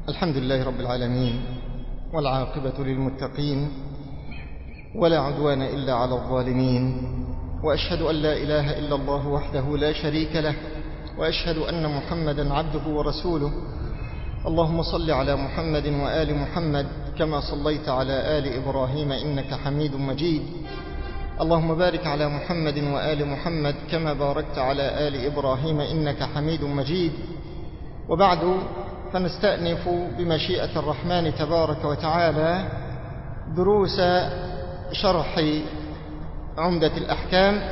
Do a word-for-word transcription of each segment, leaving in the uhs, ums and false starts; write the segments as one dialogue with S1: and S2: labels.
S1: الحمد لله رب العالمين، والعاقبة للمتقين، ولا عدوان إلا على الظالمين، وأشهد أن لا إله إلا الله وحده لا شريك له، وأشهد أن محمدا عبده ورسوله. اللهم صل على محمد وآل محمد كما صليت على آل إبراهيم إنك حميد مجيد. اللهم بارك على محمد وآل محمد كما باركت على آل إبراهيم إنك حميد مجيد. وبعد، فنستأنف بمشيئة الرحمن تبارك وتعالى دروس شرح عمدة الأحكام،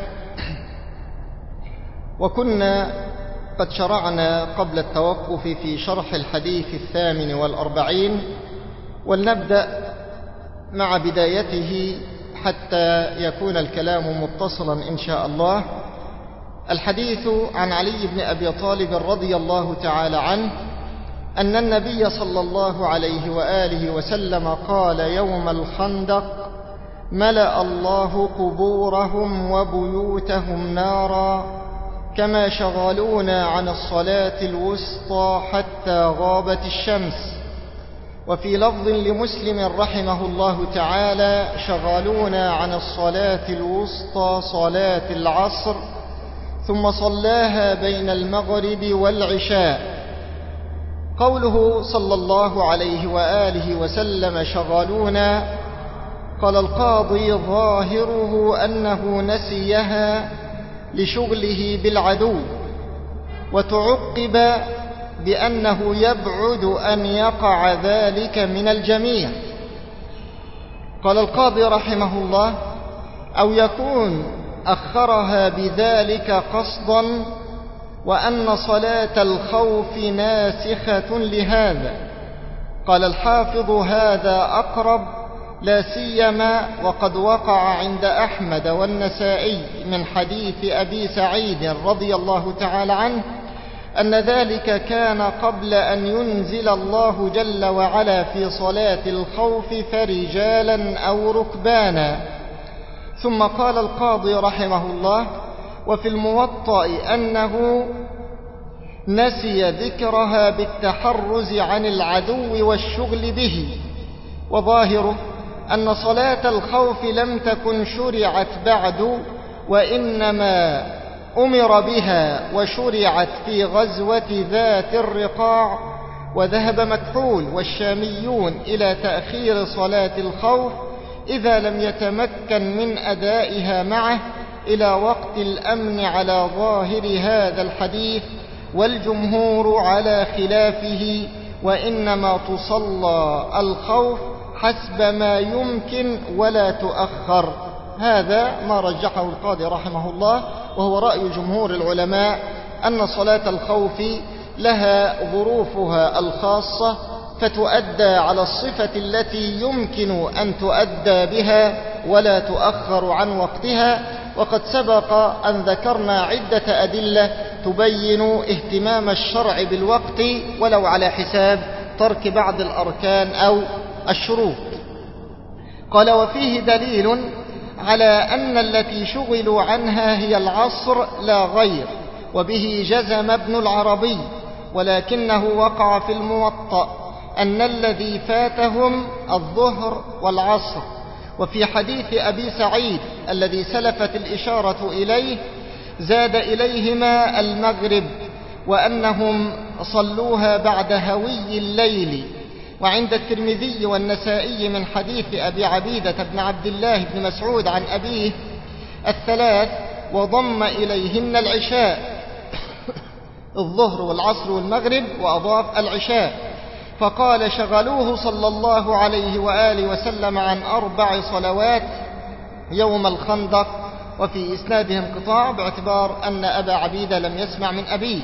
S1: وكنا قد شرعنا قبل التوقف في شرح الحديث الثامن والأربعين، ولنبدأ مع بدايته حتى يكون الكلام متصلا إن شاء الله. الحديث عن علي بن أبي طالب رضي الله تعالى عنه أن النبي صلى الله عليه وآله وسلم قال يوم الخندق: ملأ الله قبورهم وبيوتهم نارا كما شغلونا عن الصلاة الوسطى حتى غابت الشمس. وفي لفظ لمسلم رحمه الله تعالى: شغلونا عن الصلاة الوسطى صلاة العصر ثم صلاها بين المغرب والعشاء. قوله صلى الله عليه وآله وسلم شغلونا، قال القاضي: ظاهره أنه نسيها لشغله بالعدو، وتعقب بأنه يبعد أن يقع ذلك من الجميع. قال القاضي رحمه الله: أو يكون أخرها بذلك قصدا، وأن صلاة الخوف ناسخة لهذا. قال الحافظ: هذا أقرب، لا سيما وقد وقع عند أحمد والنسائي من حديث أبي سعيد رضي الله تعالى عنه أن ذلك كان قبل أن ينزل الله جل وعلا في صلاة الخوف فرجالا أو ركبانا. ثم قال القاضي رحمه الله: وفي الموطأ أنه نسي ذكرها بالتحرز عن العدو والشغل به. وظاهره أن صلاة الخوف لم تكن شرعت بعد، وإنما أمر بها وشرعت في غزوة ذات الرقاع. وذهب مكحول والشاميون إلى تأخير صلاة الخوف إذا لم يتمكن من أدائها معه إلى وقت الأمن على ظاهر هذا الحديث، والجمهور على خلافه، وإنما تصلى الخوف حسب ما يمكن ولا تؤخر. هذا ما رجحه القاضي رحمه الله، وهو رأي جمهور العلماء أن صلاة الخوف لها ظروفها الخاصة، فتؤدى على الصفة التي يمكن أن تؤدى بها ولا تؤخر عن وقتها. وقد سبق أن ذكرنا عدة أدلة تبين اهتمام الشرع بالوقت ولو على حساب ترك بعض الأركان أو الشروط. قال: وفيه دليل على أن التي شغلوا عنها هي العصر لا غير، وبه جزم ابن العربي، ولكنه وقع في الموطأ أن الذي فاتهم الظهر والعصر. وفي حديث أبي سعيد الذي سلفت الإشارة إليه زاد إليهما المغرب، وأنهم صلوها بعد هوي الليل. وعند الترمذي والنسائي من حديث أبي عبيدة بن عبد الله بن مسعود عن أبيه الثلاث، وضم إليهن العشاء الظهر والعصر والمغرب، وأضاف العشاء، فقال: شغلوه صلى الله عليه وآله وسلم عن أربع صلوات يوم الخندق. وفي إسناده انقطاع باعتبار أن أبا عبيدة لم يسمع من أبيه.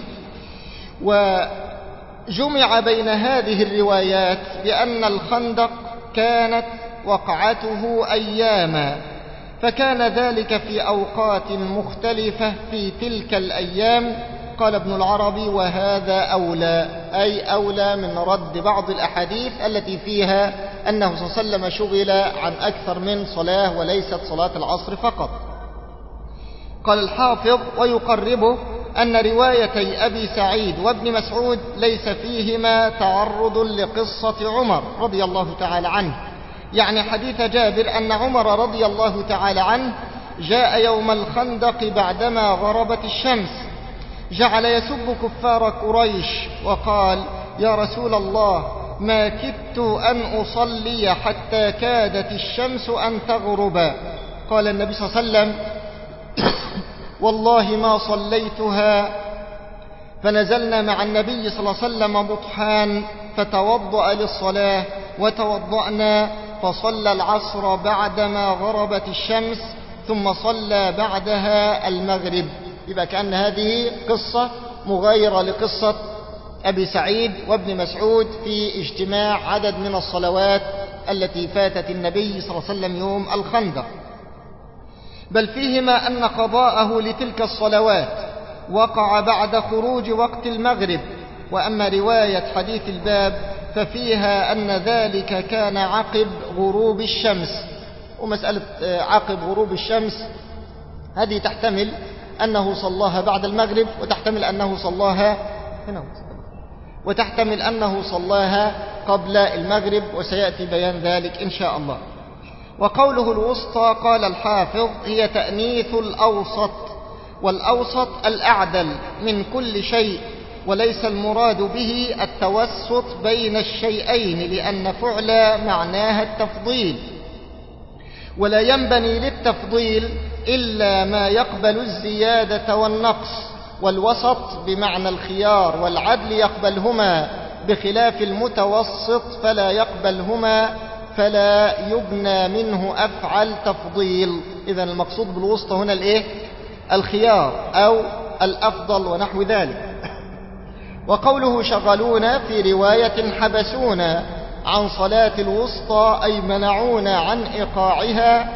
S1: وجمع بين هذه الروايات بأن الخندق كانت وقعته أياما، فكان ذلك في أوقات مختلفة في تلك الأيام. قال ابن العربي: وهذا أولى، أي أولى من رد بعض الأحاديث التي فيها أنه صلى الله عليه وسلم شغل عن أكثر من صلاة وليست صلاة العصر فقط. قال الحافظ: ويقربه أن روايتي أبي سعيد وابن مسعود ليس فيهما تعرض لقصة عمر رضي الله تعالى عنه، يعني حديث جابر أن عمر رضي الله تعالى عنه جاء يوم الخندق بعدما غربت الشمس، جعل يسب كفار قريش وقال: يا رسول الله، ما كدت أن أصلي حتى كادت الشمس أن تغرب. قال النبي صلى الله عليه وسلم: والله ما صليتها. فنزلنا مع النبي صلى الله عليه وسلم بطحان فتوضأ للصلاة وتوضأنا، فصلى العصر بعدما غربت الشمس ثم صلى بعدها المغرب. يبقى كأن هذه قصة مغايرة لقصة أبي سعيد وابن مسعود في اجتماع عدد من الصلوات التي فاتت النبي صلى الله عليه وسلم يوم الخندق، بل فيهما أن قضاءه لتلك الصلوات وقع بعد خروج وقت المغرب. وأما رواية حديث الباب ففيها أن ذلك كان عقب غروب الشمس. ومسألة عقب غروب الشمس هذه تحتمل أنه صلاها بعد المغرب، وتحتمل أنه صلاها وتحتمل أنه صلاها قبل المغرب، وسيأتي بيان ذلك إن شاء الله. وقوله الوسطى قال الحافظ: هي تأنيث الأوسط، والأوسط الأعدل من كل شيء، وليس المراد به التوسط بين الشيئين، لأن فعل معناها التفضيل، ولا ينبني للتفضيل إلا ما يقبل الزيادة والنقص، والوسط بمعنى الخيار والعدل يقبلهما، بخلاف المتوسط فلا يقبلهما، فلا يبنى منه أفعل تفضيل. إذن المقصود بالوسطى هنا الإيه؟ الخيار أو الأفضل ونحو ذلك. وقوله شغلونا في رواية حبسونا عن صلاة الوسطى أي منعونا عن إيقاعها.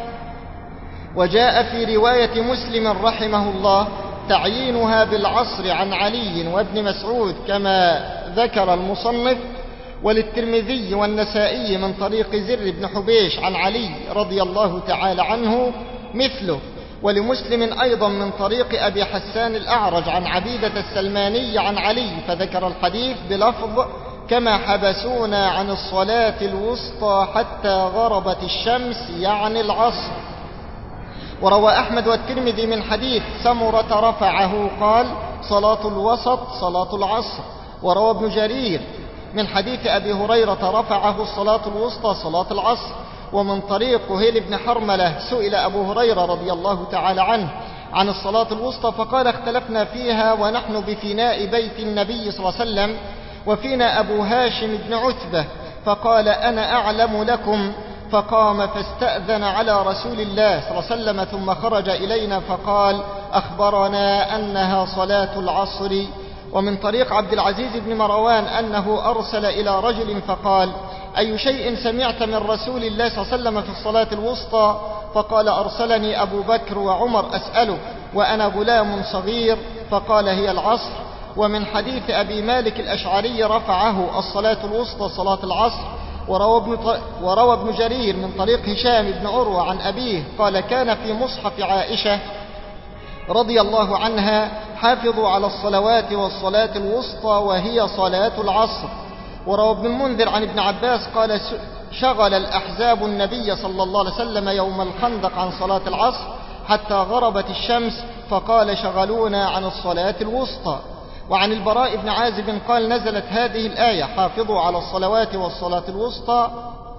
S1: وجاء في رواية مسلم رحمه الله تعيينها بالعصر عن علي وابن مسعود كما ذكر المصنف، وللترمذي والنسائي من طريق زر بن حبيش عن علي رضي الله تعالى عنه مثله، ولمسلم أيضا من طريق أبي حسان الأعرج عن عبيدة السلماني عن علي، فذكر الحديث بلفظ: كما حبسونا عن الصلاة الوسطى حتى غربت الشمس، يعني العصر. وروى أحمد والترمذي من حديث سمرة رفعه قال: صلاة الوسط صلاة العصر. وروى ابن جرير من حديث أبي هريرة رفعه: الصلاة الوسطى صلاة العصر. ومن طريق هيل بن حرملة سئل أبو هريرة رضي الله تعالى عنه عن الصلاة الوسطى فقال: اختلفنا فيها ونحن بفناء بيت النبي صلى الله عليه وسلم، وفينا أبو هاشم بن عتبة، فقال: أنا أعلم لكم. فقام فاستأذن على رسول الله صلى الله عليه وسلم، ثم خرج إلينا فقال: أخبرنا أنها صلاة العصر. ومن طريق عبد العزيز بن مروان أنه أرسل إلى رجل فقال: أي شيء سمعت من رسول الله صلى الله عليه وسلم في الصلاة الوسطى؟ فقال: أرسلني أبو بكر وعمر أسأله وأنا غلام صغير، فقال: هي العصر. ومن حديث أبي مالك الأشعري رفعه: الصلاة الوسطى صلاة العصر. وروى ابن, وروى ابن جرير من طريق هشام بن عروة عن أبيه قال: كان في مصحف عائشة رضي الله عنها: حافظوا على الصلوات والصلاة الوسطى وهي صلاة العصر. وروى ابن المنذر عن ابن عباس قال: شغل الأحزاب النبي صلى الله عليه وسلم يوم الخندق عن صلاة العصر حتى غربت الشمس، فقال: شغلونا عن الصلاة الوسطى. وعن البراء بن عازب قال: نزلت هذه الآية: حافظوا على الصلوات والصلاة الوسطى،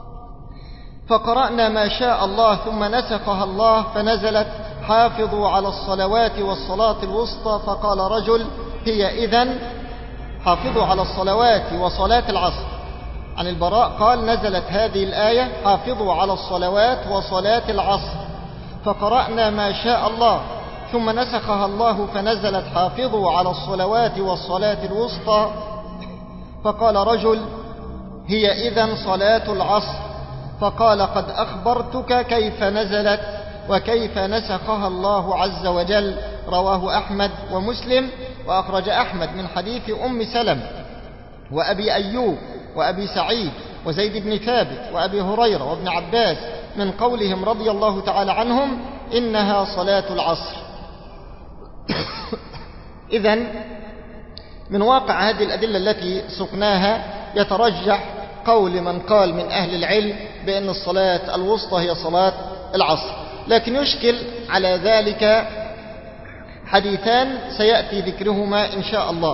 S1: فقرأنا ما شاء الله ثم نسخها الله فنزلت: حافظوا على الصلوات والصلاة الوسطى. فقال رجل: هي إذن حافظوا على الصلوات وصلاة العصر. عن البراء قال: نزلت هذه الآية: حافظوا على الصلوات وصلاة العصر، فقرأنا ما شاء الله ثم نسخها الله فنزلت: حافظوا على الصلوات والصلاة الوسطى. فقال رجل: هي إذن صلاة العصر. فقال: قد أخبرتك كيف نزلت وكيف نسخها الله عز وجل. رواه أحمد ومسلم. وأخرج أحمد من حديث أم سلم وأبي أيوب وأبي سعيد وزيد بن ثابت وأبي هريرة وابن عباس من قولهم رضي الله تعالى عنهم: إنها صلاة العصر. إذن من واقع هذه الأدلة التي سقناها يترجح قول من قال من أهل العلم بأن الصلاة الوسطى هي صلاة العصر، لكن يشكل على ذلك حديثان سيأتي ذكرهما إن شاء الله.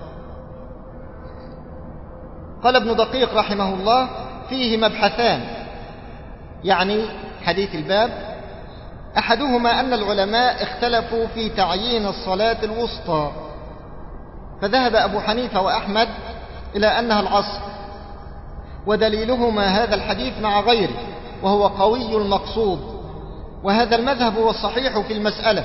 S1: قال ابن دقيق رحمه الله: فيه مبحثان، يعني حديث الباب. أحدهما أن العلماء اختلفوا في تعيين الصلاة الوسطى، فذهب أبو حنيفة وأحمد إلى أنها العصر، ودليلهما هذا الحديث مع غيره وهو قوي المقصود، وهذا المذهب هو الصحيح في المسألة.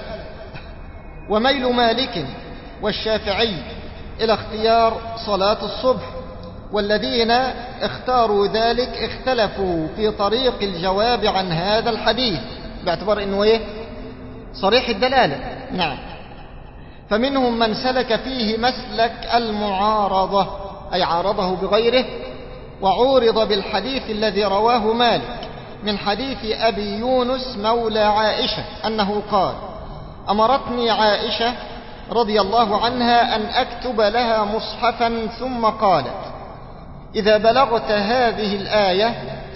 S1: وميل مالك والشافعي إلى اختيار صلاة الصبح، والذين اختاروا ذلك اختلفوا في طريق الجواب عن هذا الحديث باعتبار أنه إيه؟ صريح الدلالة. نعم. فمنهم من سلك فيه مسلك المعارضة، أي عارضه بغيره، وعورض بالحديث الذي رواه مالك من حديث أبي يونس مولى عائشة أنه قال: أمرتني عائشة رضي الله عنها أن أكتب لها مصحفا، ثم قالت: إذا بلغت هذه الآية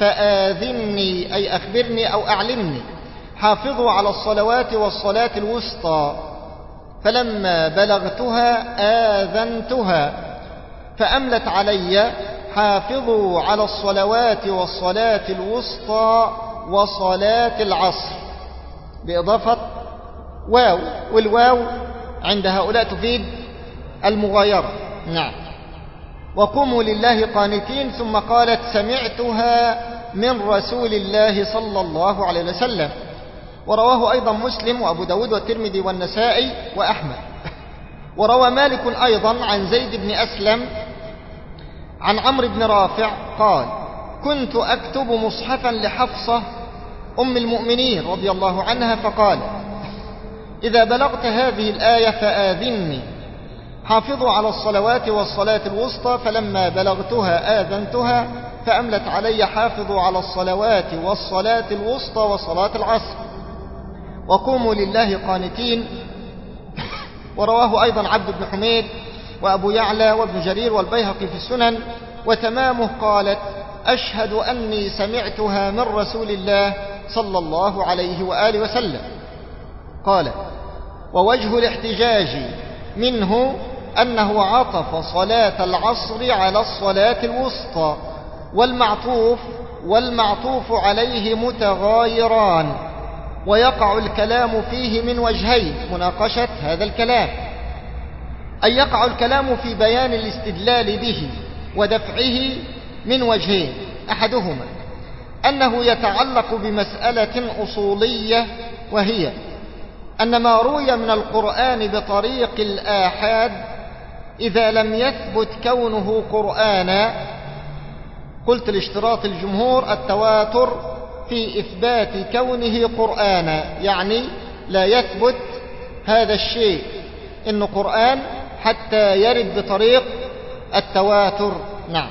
S1: فآذني، أي أخبرني أو أعلمني، حافظوا على الصلوات والصلاة الوسطى. فلما بلغتها آذنتها، فأملت علي: حافظوا على الصلوات والصلاة الوسطى وصلاة العصر، بإضافة واو، والواو عند هؤلاء تفيد المغايرة. نعم. وقوموا لله قانتين، ثم قالت: سمعتها من رسول الله صلى الله عليه وسلم. ورواه أيضا مسلم وأبو داود والترمذي والنسائي وأحمد. وروى مالك أيضا عن زيد بن أسلم عن عمرو بن رافع قال: كنت أكتب مصحفا لحفصة أم المؤمنين رضي الله عنها، فقال: إذا بلغت هذه الآية فآذني، حافظوا على الصلوات والصلاة الوسطى. فلما بلغتها آذنتها، فأملت علي: حافظوا على الصلوات والصلاة الوسطى وصلاة العصر، وقوموا لله قانتين. ورواه أيضا عبد بن حميد وأبو يعلى وابن جرير والبيهقي في السنن. وتمامه قالت: أشهد أني سمعتها من رسول الله صلى الله عليه وآله وسلم. قال: ووجه الاحتجاج منه أنه عطف صلاة العصر على الصلاة الوسطى، والمعطوف والمعطوف عليه متغايران، ويقع الكلام فيه من وجهين مناقشة هذا الكلام، أي يقع الكلام في بيان الاستدلال به ودفعه من وجهين: أحدهما أنه يتعلق بمسألة أصولية، وهي أن ما روي من القرآن بطريق الآحاد إذا لم يثبت كونه قرآنا، قلت لاشتراط الجمهور التواتر في إثبات كونه قرآنا، يعني لا يثبت هذا الشيء إنه قرآن حتى يرد بطريق التواتر. نعم.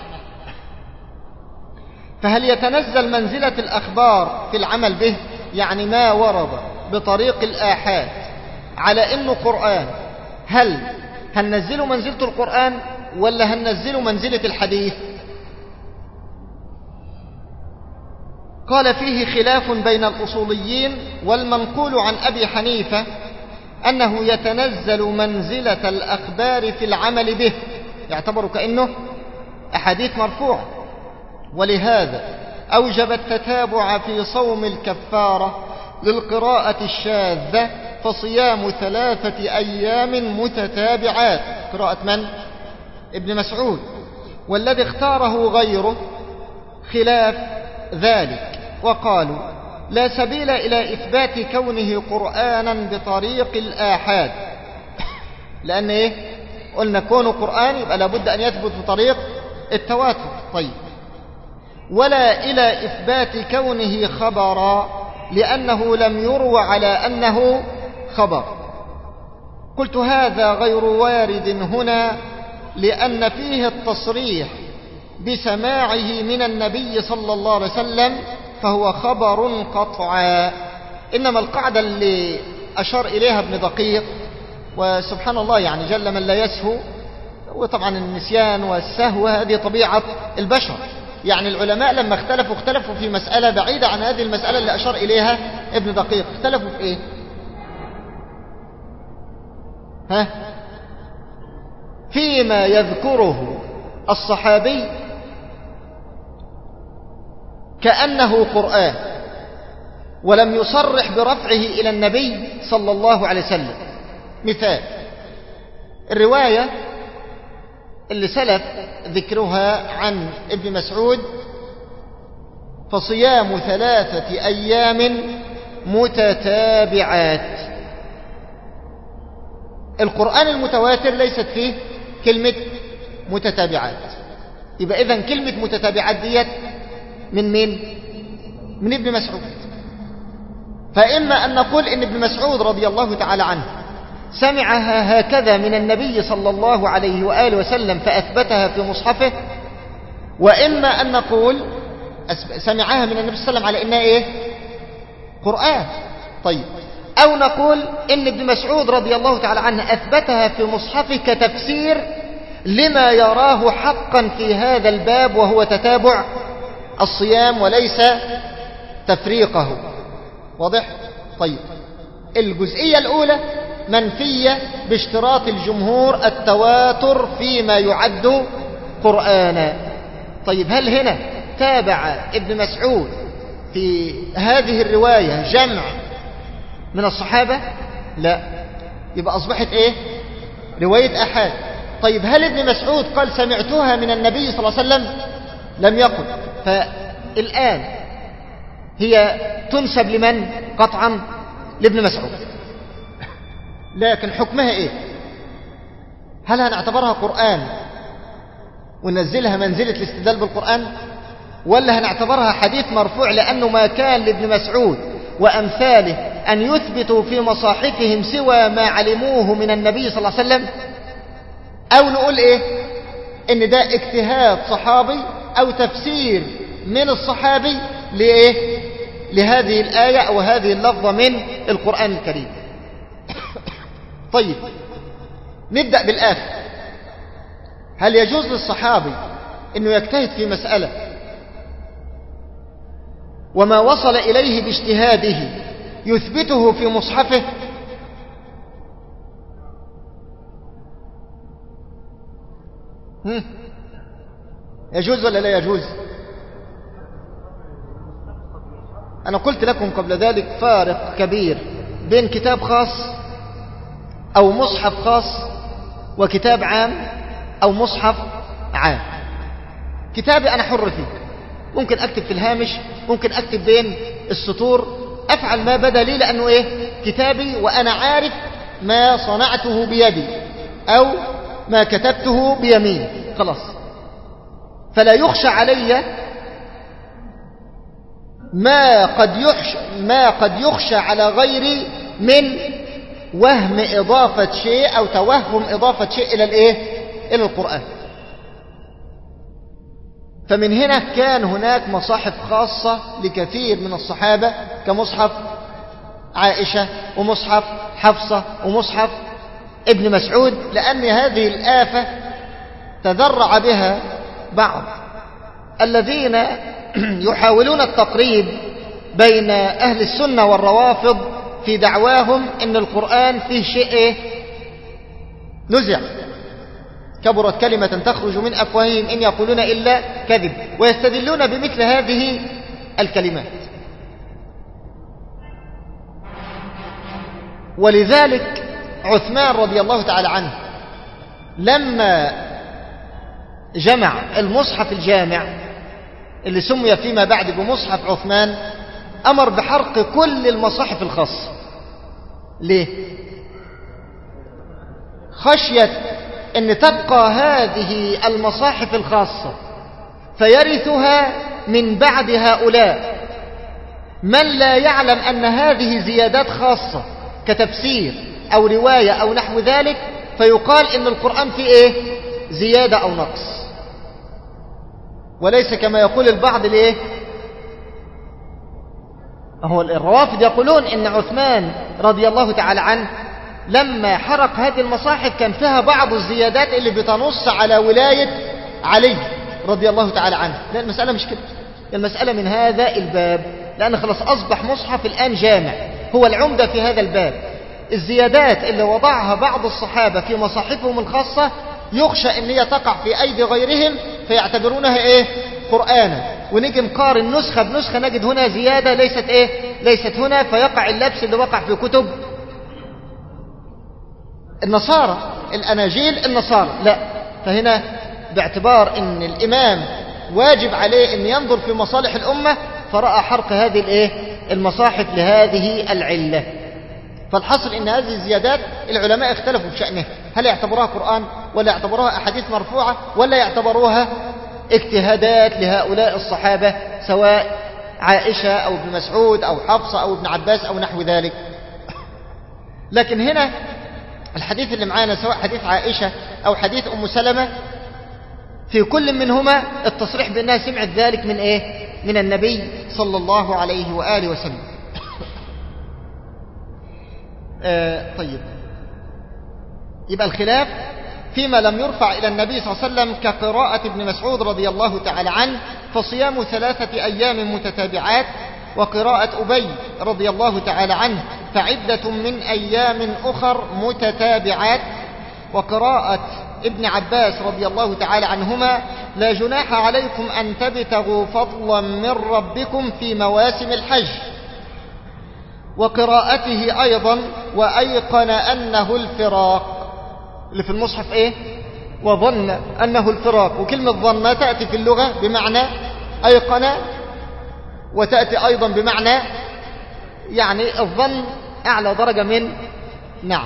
S1: فهل يتنزل منزلة الأخبار في العمل به، يعني ما ورد بطريق الآحاد على إنه قرآن، هل هننزله منزلة القرآن ولا هننزله منزلة الحديث؟ قال: فيه خلاف بين الأصوليين، والمنقول عن أبي حنيفة أنه يتنزل منزلة الأخبار في العمل به، يعتبر كأنه أحاديث مرفوعة، ولهذا أوجب التتابع في صوم الكفارة للقراءة الشاذة، فصيام ثلاثة أيام متتابعات، قراءة من؟ ابن مسعود. والذي اختاره غيره خلاف ذلك، وقالوا: لا سبيل إلى إثبات كونه قرآنا بطريق الآحاد، لأن إيه؟ قلنا كونه قرآن يبقى لابد أن يثبت بطريق التواتر. طيب. ولا إلى إثبات كونه خبرا، لأنه لم يروى على أنه خبر. قلت: هذا غير وارد هنا، لأن فيه التصريح بسماعه من النبي صلى الله عليه وسلم، فهو خبر قطعا. إنما القاعدة اللي أشار إليها ابن دقيق وسبحان الله يعني جل من لا يسهو، وطبعا النسيان والسهو هذه طبيعة البشر. يعني العلماء لما اختلفوا اختلفوا في مسألة بعيدة عن هذه المسألة اللي أشار إليها ابن دقيق. اختلفوا في إيه؟ ها؟ فيما يذكره الصحابي كأنه قرآن، ولم يصرح برفعه إلى النبي صلى الله عليه وسلم. مثال الرواية اللي سلف ذكرها عن ابن مسعود: فصيام ثلاثة أيام متتابعات. القرآن المتواتر ليست فيه كلمة متتابعات، يبقى إذن كلمة متتابعات ديت من مين؟ من ابن مسعود. فإما أن نقول إن ابن مسعود رضي الله تعالى عنه سمعها هكذا من النبي صلى الله عليه وآله وسلم فأثبتها في مصحفه، وإما أن نقول سمعها من النبي صلى الله عليه وسلم على إنها إيه؟ قرآن. طيب، أو نقول إن ابن مسعود رضي الله تعالى عنه أثبتها في مصحفه كتفسير لما يراه حقا في هذا الباب، وهو تتابع الصيام وليس تفريقه. واضح؟ طيب، الجزئية الأولى منفية باشتراط الجمهور التواتر فيما يعد قرآنا. طيب، هل هنا تابع ابن مسعود في هذه الرواية جمع من الصحابة؟ لا، يبقى أصبحت إيه؟ رواية أحد. طيب، هل ابن مسعود قال سمعتها من النبي صلى الله عليه وسلم؟ لم يقل. فالآن هي تنسب لمن؟ قطعا لابن مسعود. لكن حكمها إيه؟ هل هنعتبرها قرآن وننزلها منزلة الاستدلال بالقرآن، ولا هنعتبرها حديث مرفوع لأنه ما كان لابن مسعود وأمثاله أن يثبتوا في مصاحفهم سوى ما علموه من النبي صلى الله عليه وسلم؟ أو نقول إيه؟ إن ده اجتهاد صحابي أو تفسير من الصحابي لإيه؟ لهذه الآية أو هذه اللفظة من القرآن الكريم. طيب، نبدأ بالآخر. هل يجوز للصحابي أنه يجتهد في مسألة وما وصل إليه باجتهاده يثبته في مصحفه؟ هم؟ يجوز ولا لا يجوز؟ أنا قلت لكم قبل ذلك فارق كبير بين كتاب خاص أو مصحف خاص وكتاب عام أو مصحف عام. كتابي أنا حر فيه، ممكن أكتب في الهامش، ممكن أكتب بين السطور، أفعل ما بدا لي، لأنه إيه؟ كتابي، وأنا عارف ما صنعته بيدي أو ما كتبته بيميني، خلاص. فلا يخشى علي ما قد يخشى ما قد يخشى على غيري من وهم إضافة شيء أو توهم إضافة شيء إلى الإيه؟ إلى القرآن. فمن هنا كان هناك مصاحف خاصة لكثير من الصحابة كمصحف عائشة ومصحف حفصة ومصحف ابن مسعود، لأن هذه الآفة تذرع بها بعض الذين يحاولون التقريب بين أهل السنة والروافض في دعواهم إن القرآن فيه شيء نزع، كبرت كلمة تخرج من أفواههم إن يقولون إلا كذب، ويستدلون بمثل هذه الكلمات. ولذلك عثمان رضي الله تعالى عنه لما جمع المصحف الجامع اللي سمي فيما بعد بمصحف عثمان، أمر بحرق كل المصاحف الخاصة. ليه؟ خشية أن تبقى هذه المصاحف الخاصة فيرثها من بعد هؤلاء من لا يعلم أن هذه زيادات خاصة كتفسير أو رواية أو نحو ذلك، فيقال إن القرآن فيه إيه؟ زيادة أو نقص، وليس كما يقول البعض ليه؟ هو الروافض يقولون إن عثمان رضي الله تعالى عنه لما حرق هذه المصاحف كان فيها بعض الزيادات اللي بتنص على ولاية علي رضي الله تعالى عنه. لا، المسألة مش كده، المسألة من هذا الباب، لأن خلاص أصبح مصحف الآن جامع هو العمدة في هذا الباب. الزيادات اللي وضعها بعض الصحابة في مصاحفهم الخاصة يخشى أن هي تقع في أيدي غيرهم فيعتبرونها إيه؟ قرآنا، ونيجي نقارن نسخة بنسخة نجد هنا زيادة ليست إيه؟ ليست هنا، فيقع اللبس اللي وقع في كتب النصارى، الأناجيل النصارى. لا، فهنا باعتبار أن الإمام واجب عليه أن ينظر في مصالح الأمة فرأى حرق هذه الإيه؟ المصاحف لهذه العلة. فالحصل أن هذه الزيادات العلماء اختلفوا في شأنها، هل يعتبروها قرآن ولا يعتبروها أحاديث مرفوعة ولا يعتبروها اجتهادات لهؤلاء الصحابة سواء عائشة أو ابن مسعود أو حفصة أو ابن عباس أو نحو ذلك. لكن هنا الحديث اللي معانا سواء حديث عائشة أو حديث أم سلمة في كل منهما التصريح بأنها سمعت ذلك من إيه؟ من النبي صلى الله عليه وآله وسلم. آه طيب، يبقى الخلاف فيما لم يرفع إلى النبي صلى الله عليه وسلم كقراءة ابن مسعود رضي الله تعالى عنه فصيام ثلاثة أيام متتابعات، وقراءة أبي رضي الله تعالى عنه فعدة من أيام أخر متتابعات، وقراءة ابن عباس رضي الله تعالى عنهما لا جناح عليكم أن تبتغوا فضلا من ربكم في مواسم الحج، وقراءته أيضا وأيقن أنه الفراق اللي في المصحف إيه؟ وظن أنه الفراق، وكلمة ظن تأتي في اللغة بمعنى أيقن وتأتي أيضا بمعنى يعني الظن أعلى درجة من نعم.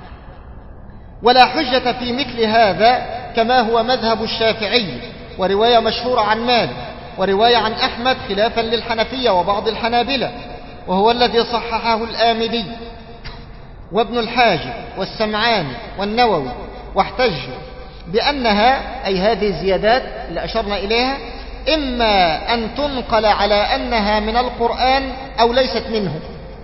S1: ولا حجة في مثل هذا كما هو مذهب الشافعي، ورواية مشهورة عن مالك، ورواية عن أحمد خلافا للحنفية وبعض الحنابلة، وهو الذي صححه الآمدي وابن الحاجب والسمعاني والنووي، واحتجوا بأنها أي هذه الزيادات اللي أشرنا إليها إما أن تنقل على أنها من القرآن أو ليست منه،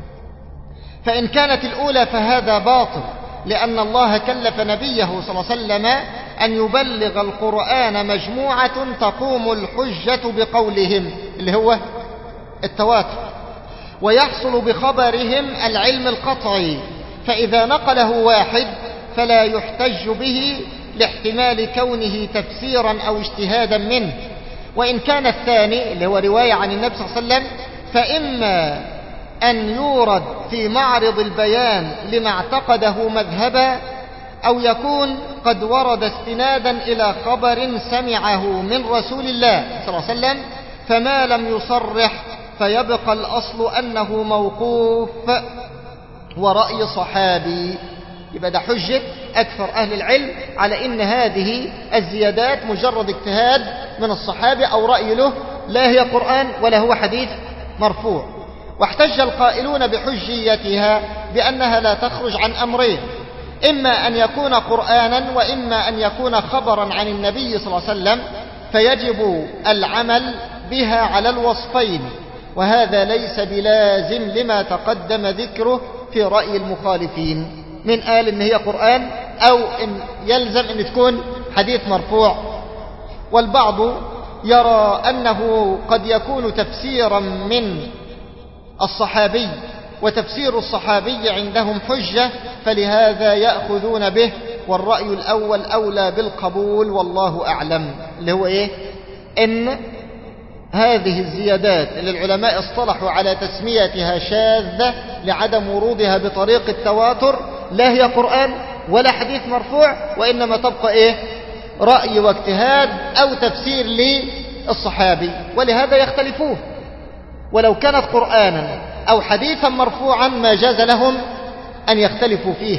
S1: فإن كانت الأولى فهذا باطل، لأن الله كلف نبيه صلى الله عليه وسلم أن يبلغ القرآن مجموعة تقوم الحجة بقولهم اللي هو التواتر، ويحصل بخبرهم العلم القطعي، فإذا نقله واحد فلا يحتج به لاحتمال كونه تفسيرا أو اجتهادا منه، وإن كان الثاني اللي هو رواية عن النبي صلى الله عليه وسلم فإما أن يورد في معرض البيان لما اعتقده مذهبا، أو يكون قد ورد استنادا إلى خبر سمعه من رسول الله صلى الله عليه وسلم، فما لم يصرح فيبقى الأصل أنه موقوف ورأي صحابي. يبقى ده حجة أكثر أهل العلم على إن هذه الزيادات مجرد اجتهاد من الصحابي أو رأي له، لا هي قرآن ولا هو حديث مرفوع. واحتج القائلون بحجيتها بأنها لا تخرج عن أمرين، إما أن يكون قرآنا وإما أن يكون خبرا عن النبي صلى الله عليه وسلم، فيجب العمل بها على الوصفين، وهذا ليس بلازم لما تقدم ذكره في رأي المخالفين من قال إن هي قرآن أو إن يلزم أن تكون حديث مرفوع. والبعض يرى أنه قد يكون تفسيرا من الصحابي، وتفسير الصحابي عندهم حجة، فلهذا يأخذون به، والرأي الأول أولى بالقبول والله أعلم، اللي هو إيه؟ إن هذه الزيادات اللي العلماء اصطلحوا على تسميتها شاذة لعدم ورودها بطريق التواتر لا هي قرآن ولا حديث مرفوع، وإنما تبقى إيه؟ رأي واجتهاد أو تفسير للصحابي، ولهذا يختلفون. ولو كانت قرآنا أو حديثا مرفوعا ما جاز لهم أن يختلفوا فيه.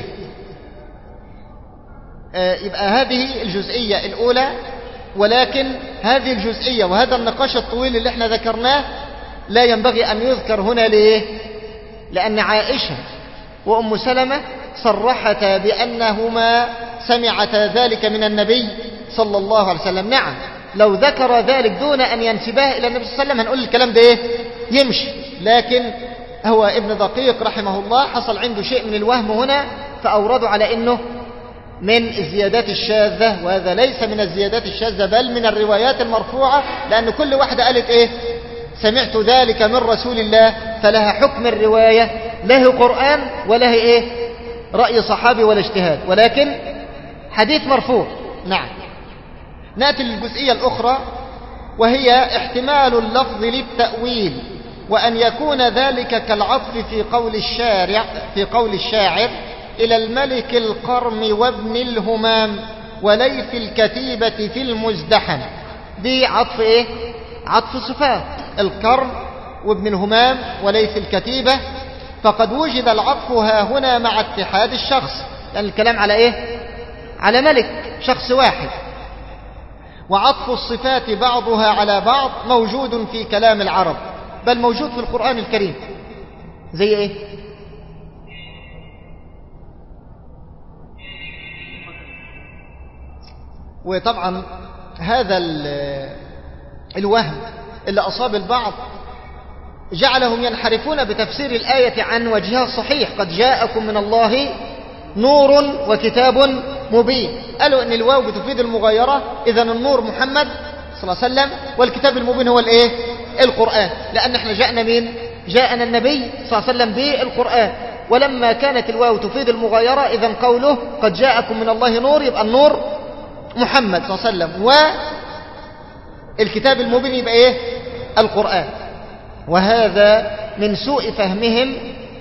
S1: آه يبقى هذه الجزئية الأولى. ولكن هذه الجزئية وهذا النقاش الطويل اللي احنا ذكرناه لا ينبغي أن يذكر هنا. ليه؟ لأن عائشة وأم سلمة صرحتا بأنهما سمعتا ذلك من النبي صلى الله عليه وسلم. نعم، لو ذكر ذلك دون أن ينسبها إلى النبي صلى الله عليه وسلم هنقول الكلام ده إيه؟ يمشي. لكن هو ابن دقيق رحمه الله حصل عنده شيء من الوهم هنا، فأوردوا على إنه من الزيادات الشاذة، وهذا ليس من الزيادات الشاذة بل من الروايات المرفوعة، لأن كل واحدة قالت إيه؟ سمعت ذلك من رسول الله، فلها حكم الرواية، له قرآن وله إيه؟ رأي صحابي ولا اجتهاد، ولكن حديث مرفوع. نعم. نأتي للجزئية الأخرى، وهي احتمال اللفظ للتأويل، وأن يكون ذلك كالعطف في قول الشارع في قول الشاعر إلى الملك القرم وابن الهمام وليث الكتيبة في المزدحم. دي عطف إيه؟ عطف صفات، القرم وابن الهمام وليث الكتيبة، فقد وجد العطف ها هنا مع اتحاد الشخص، لأن الكلام على إيه؟ على ملك، شخص واحد. وعطف الصفات بعضها على بعض موجود في كلام العرب، بل موجود في القرآن الكريم. زي إيه؟ وطبعا هذا الوهم اللي أصاب البعض جعلهم ينحرفون بتفسير الآية عن وجهها الصحيح: قد جاءكم من الله نور وكتاب مبين. قالوا ان الواو بتفيد المغايرة، اذن النور محمد صلى الله عليه وسلم، والكتاب المبين هو الايه؟ القرآن، لان احنا جاءنا مين؟ جاءنا النبي صلى الله عليه وسلم بالقرآن. ولما كانت الواو تفيد المغايرة، اذن قوله قد جاءكم من الله نور يبقى النور محمد صلى الله عليه وسلم، والكتاب المبين يبقى ايه؟ القرآن. وهذا من سوء فهمهم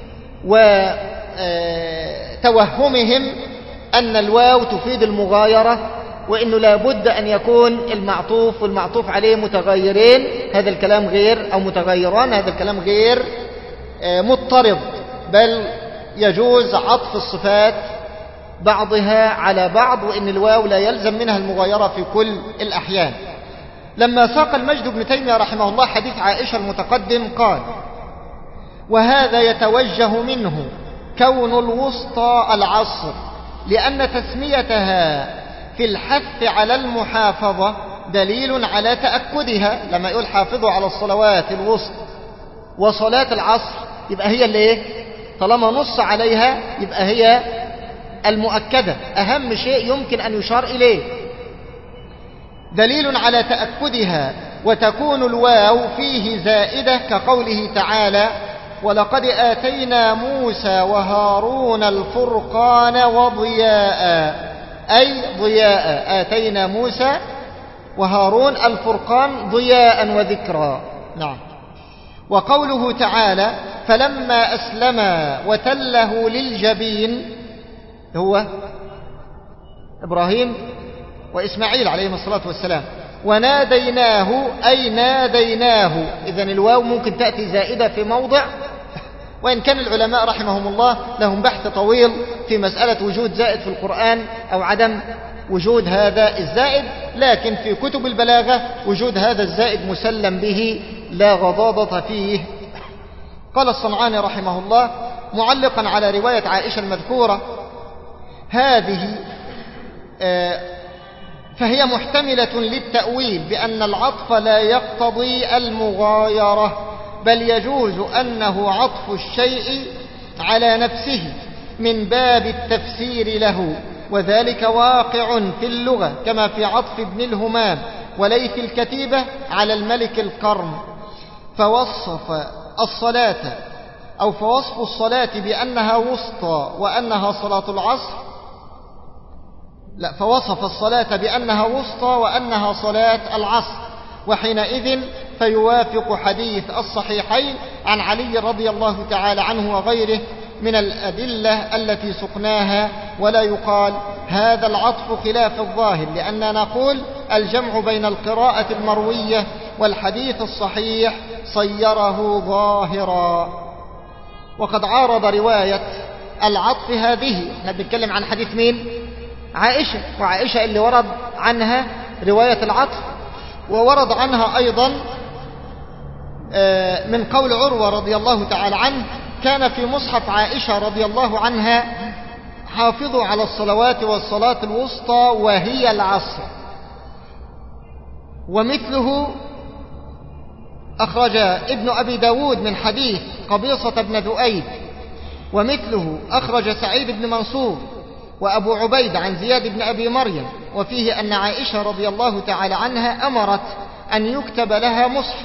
S1: وتوهمهم أن الواو تفيد المغايرة، وأنه لا بد أن يكون المعطوف والمعطوف عليه متغيرين. هذا الكلام غير، أو متغيران، هذا الكلام غير مضطرد، بل يجوز عطف الصفات بعضها على بعض، وأن الواو لا يلزم منها المغايرة في كل الأحيان. لما ساق المجد بن تيمية رحمه الله حديث عائشة المتقدم قال: وهذا يتوجه منه كون الوسطى العصر، لأن تسميتها في الحث على المحافظة دليل على تأكدها. لما يقول حافظوا على الصلوات الوسطى وصلاة العصر، يبقى هي اللي ايه؟ طالما نص عليها يبقى هي المؤكدة، أهم شيء يمكن أن يشار إليه، دليل على تأكدها. وتكون الواو فيه زائدة كقوله تعالى: ولقد آتينا موسى وهارون الفرقان وضياء، أي ضياء، آتينا موسى وهارون الفرقان ضياء وذكرا. نعم. وقوله تعالى: فلما أسلما وتله للجبين، هو إبراهيم وإسماعيل عليهم الصلاة والسلام، وناديناه أي ناديناه. إذن الواو ممكن تأتي زائدة في موضع، وإن كان العلماء رحمهم الله لهم بحث طويل في مسألة وجود زائد في القرآن أو عدم وجود هذا الزائد، لكن في كتب البلاغة وجود هذا الزائد مسلم به لا غضاضة فيه. قال الصنعاني رحمه الله معلقا على رواية عائشة المذكورة: هذه آه فهي محتملة للتأويل بأن العطف لا يقتضي المغايرة، بل يجوز أنه عطف الشيء على نفسه من باب التفسير له، وذلك واقع في اللغة، كما في عطف ابن الهمام وليث الكتيبة على الملك القرم. فوصف الصلاة أو فوصف الصلاة بأنها وسطى وأنها صلاة العصر لا فوصف الصلاة بأنها وسطى وأنها صلاة العصر، وحينئذ فيوافق حديث الصحيحين عن علي رضي الله تعالى عنه وغيره من الأدلة التي سقناها. ولا يقال هذا العطف خلاف الظاهر، لأننا نقول الجمع بين القراءة المروية والحديث الصحيح صيره ظاهرا. وقد عارض رواية العطف هذه، احنا بنتكلم عن حديث مين؟ عائشة، وعائشة اللي ورد عنها رواية العطف، وورد عنها أيضا من قول عروة رضي الله تعالى عنه: كان في مصحف عائشة رضي الله عنها: حافظوا على الصلوات والصلاة الوسطى وهي العصر. ومثله أخرج ابن أبي داود من حديث قبيصة بن ذؤيب ومثله أخرج سعيد بن منصور وأبو عبيد عن زياد بن أبي مريم، وفيه أن عائشة رضي الله تعالى عنها أمرت أن يكتب لها مصحف،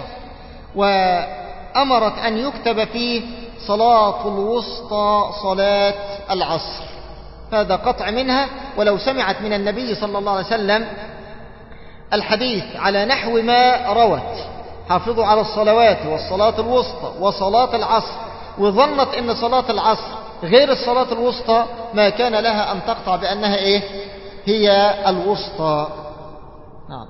S1: وأمرت أن يكتب فيه صلاة الوسطى صلاة العصر. هذا قطع منها، ولو سمعت من النبي صلى الله عليه وسلم الحديث على نحو ما روت حافظوا على الصلوات والصلاة الوسطى وصلاة العصر، وظنت أن صلاة العصر غير الصلاة الوسطى، ما كان لها أن تقطع بأنها إيه؟ هي الوسطى. نعم.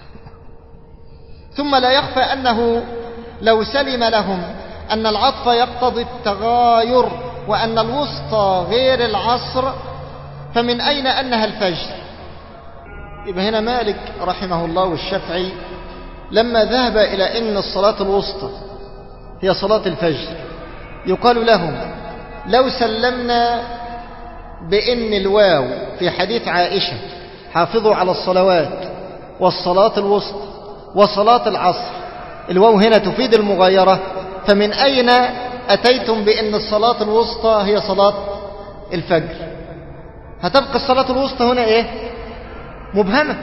S1: ثم لا يخفى أنه لو سلم لهم أن العطف يقتضي التغاير وأن الوسطى غير العصر، فمن أين أنها الفجر؟ يبقى هنا مالك رحمه الله والشافعي لما ذهب إلى أن الصلاة الوسطى هي صلاة الفجر، يقال لهم لو سلمنا بأن الواو في حديث عائشة حافظوا على الصلوات والصلاة الوسطى وصلاة العصر، الواو هنا تفيد المغايرة، فمن أين أتيتم بأن الصلاة الوسطى هي صلاة الفجر؟ هتبقى الصلاة الوسطى هنا إيه؟ مبهمة،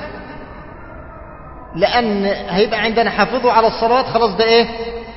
S1: لأن هيبقى عندنا حافظوا على الصلوات خلاص ده إيه؟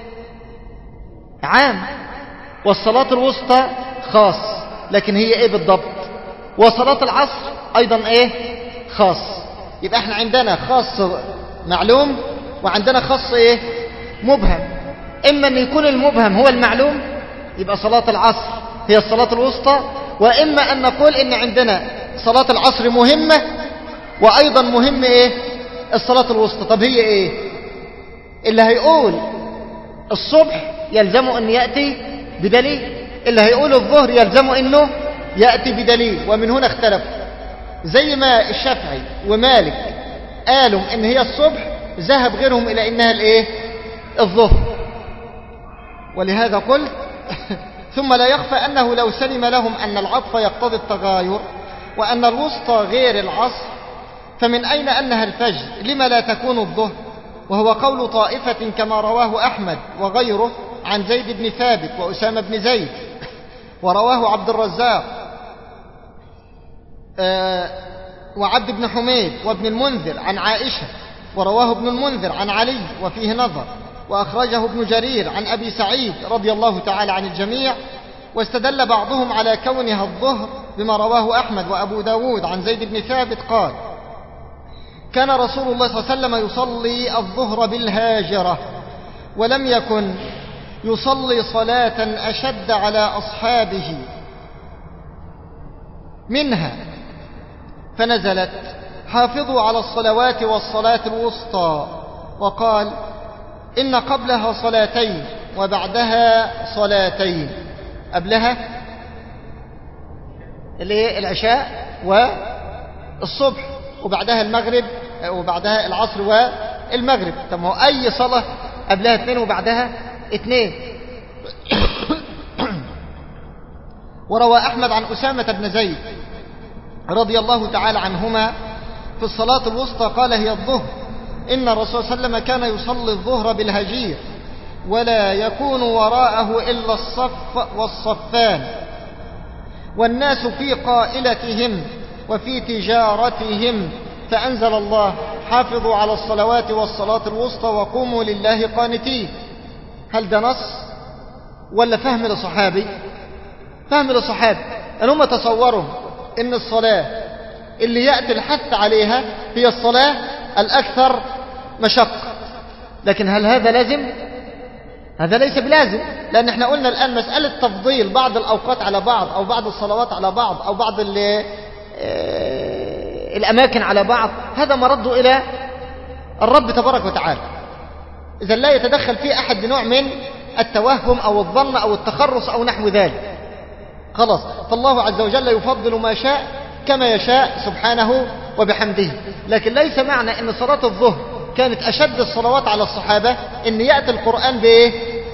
S1: عام، والصلاة الوسطى خاص، لكن هي إيه بالضبط؟ وصلاة العصر أيضا إيه؟ خاص. يبقى احنا عندنا خاص معلوم وعندنا خاص إيه؟ مبهم. إما أن يكون المبهم هو المعلوم يبقى صلاة العصر هي الصلاة الوسطى، وإما أن نقول إن عندنا صلاة العصر مهمة وأيضا مهم إيه؟ الصلاة الوسطى. طب هي إيه؟ اللي هيقول الصبح يلزمه أن يأتي بدليل، اللي هيقول الظهر يلزمه أنه يأتي بدليل، ومن هنا اختلف. زي ما الشافعي ومالك قالوا إن هي الصبح، ذهب غيرهم إلى إنها الإيه؟ الظهر. ولهذا قلت ثم لا يخفى أنه لو سلم لهم أن العطف يقتضي التغاير وأن الوسطى غير العصر، فمن أين أنها الفجر؟ لما لا تكون الظهر؟ وهو قول طائفة كما رواه أحمد وغيره عن زيد بن ثابت وأسامة بن زيد، ورواه عبد الرزاق آه وعبد بن حميد وابن المنذر عن عائشة، ورواه ابن المنذر عن علي وفيه نظر، وأخرجه ابن جرير عن أبي سعيد رضي الله تعالى عن الجميع. واستدل بعضهم على كونها الظهر بما رواه أحمد وأبو داود عن زيد بن ثابت قال: كان رسول الله صلى الله عليه وسلم يصلي الظهر بالهاجرة، ولم يكن يصلي صلاة أشد على أصحابه منها، فنزلت: حافظوا على الصلوات والصلاة الوسطى، وقال: إن قبلها صلاتين وبعدها صلاتين. قبلها اللي هي العشاء والصبح، وبعدها المغرب، وبعدها العصر والمغرب. طب ما هو أي صلاة قبلها اثنين وبعدها اثنين. وروى أحمد عن أسامة بن زيد رضي الله تعالى عنهما في الصلاة الوسطى قال: هي الظهر، إن الرسول صلى الله عليه وسلم كان يصلي الظهر بالهجير، ولا يكون وراءه إلا الصف والصفان، والناس في قائلتهم وفي تجارتهم، فأنزل الله: حافظوا على الصلوات والصلاة الوسطى وقوموا لله قانتين. هل ده نص ولا فهم لصحابي؟ فهم لصحابي، أن هم تصوروا إن الصلاة اللي يأتي الحث عليها هي الصلاة الأكثر مشقة. لكن هل هذا لازم؟ هذا ليس بلازم، لأن احنا قلنا الآن مسألة تفضيل بعض الأوقات على بعض، أو بعض الصلوات على بعض، أو بعض الأماكن على بعض، هذا مرد إلى الرب تبارك وتعالى. إذا لا يتدخل فيه أحد بنوع من التوهم أو الظن أو التخرص أو نحو ذلك، خلاص. فالله عز وجل يفضل ما شاء كما يشاء سبحانه وبحمده. لكن ليس معنى أن صلاة الظهر كانت أشد الصلوات على الصحابة أن يأتي القرآن بإيه؟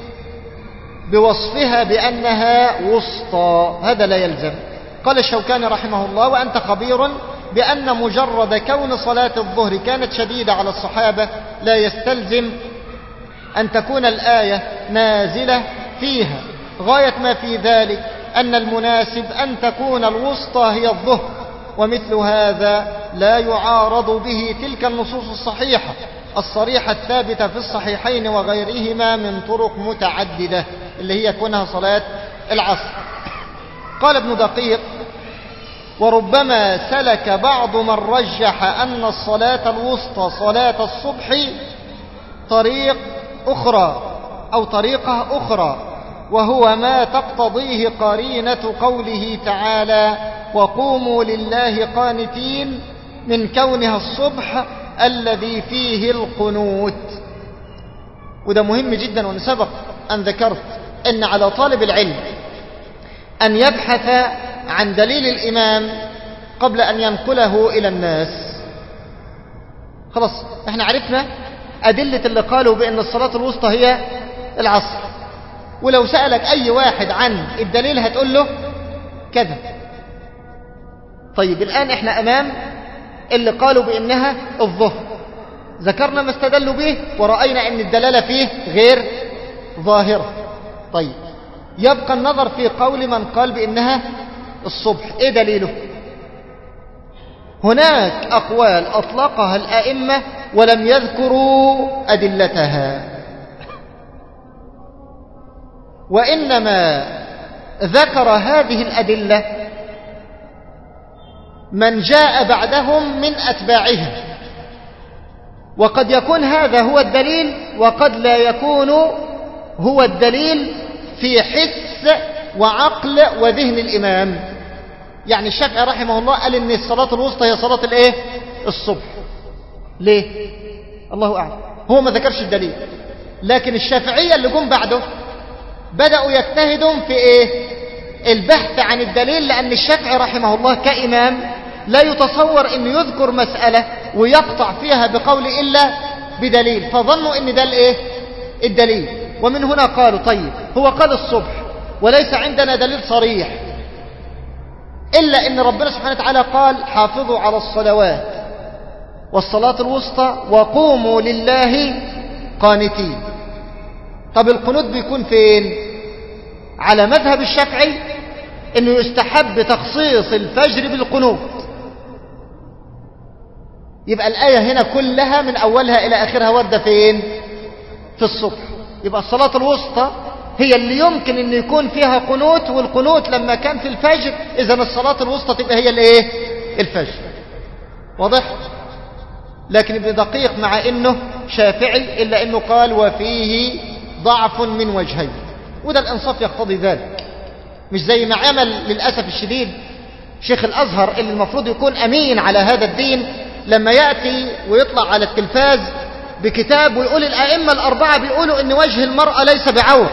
S1: بوصفها بأنها وسطى، هذا لا يلزم. قال الشوكاني رحمه الله: وأنت خبير بأن مجرد كون صلاة الظهر كانت شديدة على الصحابة لا يستلزم أن تكون الآية نازلة فيها. غاية ما في ذلك أن المناسب أن تكون الوسطى هي الظهر، ومثل هذا لا يعارض به تلك النصوص الصحيحة الصريحة الثابتة في الصحيحين وغيرهما من طرق متعددة اللي هي كونها صلاة العصر. قال ابن دقيق: وربما سلك بعض من رجح أن الصلاة الوسطى صلاة الصبح طريق أخرى أو طريقة أخرى، وهو ما تقتضيه قرينة قوله تعالى: وقوموا لله قانتين، من كونها الصبح الذي فيه القنوت. وده مهم جدا، وأنا سبق أن ذكرت أن على طالب العلم أن يبحث عن دليل الإمام قبل أن ينقله إلى الناس. خلاص احنا عرفنا أدلة اللي قالوا بأن الصلاة الوسطى هي العصر، ولو سألك أي واحد عن الدليل هتقول له كذا. طيب الآن احنا أمام اللي قالوا بأنها الظهر، ذكرنا ما استدلوا به ورأينا أن الدلالة فيه غير ظاهرة. طيب يبقى النظر في قول من قال بأنها الصبح، ايه دليله؟ هناك أقوال أطلقها الأئمة ولم يذكروا أدلتها، وإنما ذكر هذه الأدلة من جاء بعدهم من أتباعهم، وقد يكون هذا هو الدليل وقد لا يكون هو الدليل في حس وعقل وذهن الإمام. يعني الشافعي رحمه الله قال إن الصلاة الوسطى هي صلاة الإيه؟ الصبح. ليه؟ الله أعلم، هو ما ذكرش الدليل، لكن الشافعية اللي جم بعده بدأوا يجتهدوا في إيه؟ البحث عن الدليل، لأن الشافعي رحمه الله كإمام لا يتصور أن يذكر مسألة ويقطع فيها بقول إلا بدليل، فظنوا أن ده الإيه؟ الدليل. ومن هنا قالوا طيب هو قال الصبح وليس عندنا دليل صريح، إلا أن ربنا سبحانه وتعالى قال: حافظوا على الصلوات والصلاة الوسطى وقوموا لله قانتين. طب القنوت بيكون فين؟ على مذهب الشافعي أنه يستحب تخصيص الفجر بالقنوت. يبقى الآية هنا كلها من أولها إلى آخرها ودى فين؟ في الصبح. يبقى الصلاة الوسطى هي اللي يمكن أن يكون فيها قنوت، والقنوت لما كان في الفجر، إذن الصلاة الوسطى تبقى هي الإيه؟ الفجر. واضح؟ لكن ابن دقيق مع أنه شافعي إلا أنه قال: وفيه ضعف من وجهين، وده الإنصاف يقتضي ذلك، مش زي ما عمل للأسف الشديد شيخ الأزهر اللي المفروض يكون أمين على هذا الدين، لما يأتي ويطلع على التلفاز بكتاب ويقول الأئمة الأربعة بيقولوا إن وجه المرأة ليس بعور،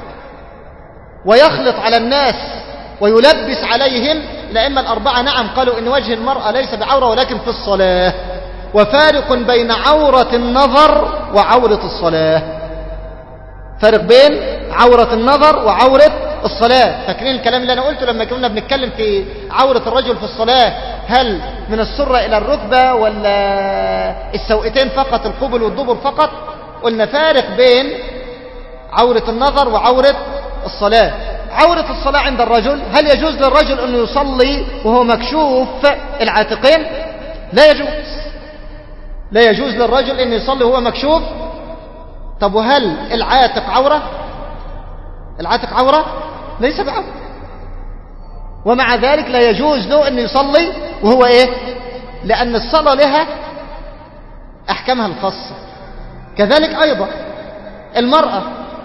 S1: ويخلط على الناس ويلبس عليهم. الأئمة الأربعة نعم قالوا إن وجه المرأة ليس بعورة، ولكن في الصلاة، وفارق بين عورة النظر وعورة الصلاة، فارق بين عورة النظر وعورة الصلاة. فاكرين الكلام اللي أنا قلته لما كنا بنتكلم في عورة الرجل في الصلاة؟ هل من السرة إلى الركبة ولا السوئتين فقط، القبل والدبر فقط؟ قلنا فارق بين عورة النظر وعورة الصلاة. عورة الصلاة عند الرجل، هل يجوز للرجل أنه يصلي وهو مكشوف العاتقين؟ لا يجوز، لا يجوز للرجل أنه يصلي وهو مكشوف. طب وهل العاتق عورة؟ العاتق عورة؟ ليس بعورة، ومع ذلك لا يجوز له أن يصلي وهو إيه؟ لأن الصلاة لها أحكامها الخاصة. كذلك أيضا المرأة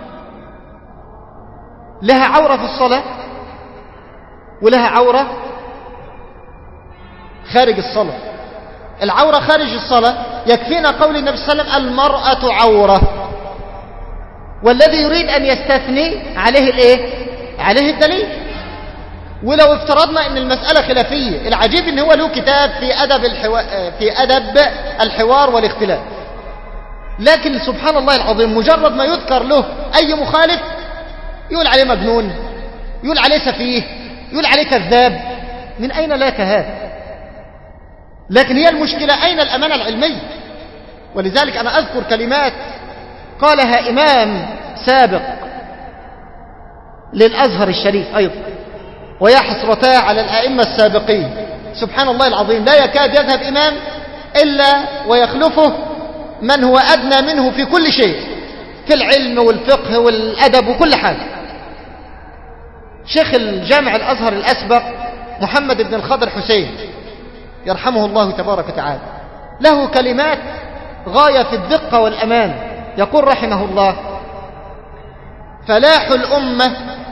S1: لها عورة في الصلاة ولها عورة خارج الصلاة. العورة خارج الصلاة يكفينا قول النبي صلى الله عليه وسلم: المرأة عورة، والذي يريد أن يستثني عليه الإيه؟ عليه الدليل. ولو افترضنا أن المسألة خلافية، العجيب أن هو له كتاب في أدب الحوار, في أدب الحوار والاختلاف، لكن سبحان الله العظيم مجرد ما يذكر له أي مخالف يقول عليه مجنون، يقول عليه سفيه، يقول عليه كذاب. من أين لك هذا؟ لكن هي المشكلة أين الأمانة العلمية؟ ولذلك أنا أذكر كلمات قالها إمام سابق للأزهر الشريف أيضا، ويا حسرتا على الأئمة السابقين، سبحان الله العظيم، لا يكاد يذهب إمام إلا ويخلفه من هو أدنى منه في كل شيء، في العلم والفقه والأدب وكل حاجة. شيخ الجامع الأزهر الأسبق محمد بن الخضر حسين يرحمه الله تبارك وتعالى، له كلمات غاية في الدقة والأمان. يقول رحمه الله: فلاح الأمة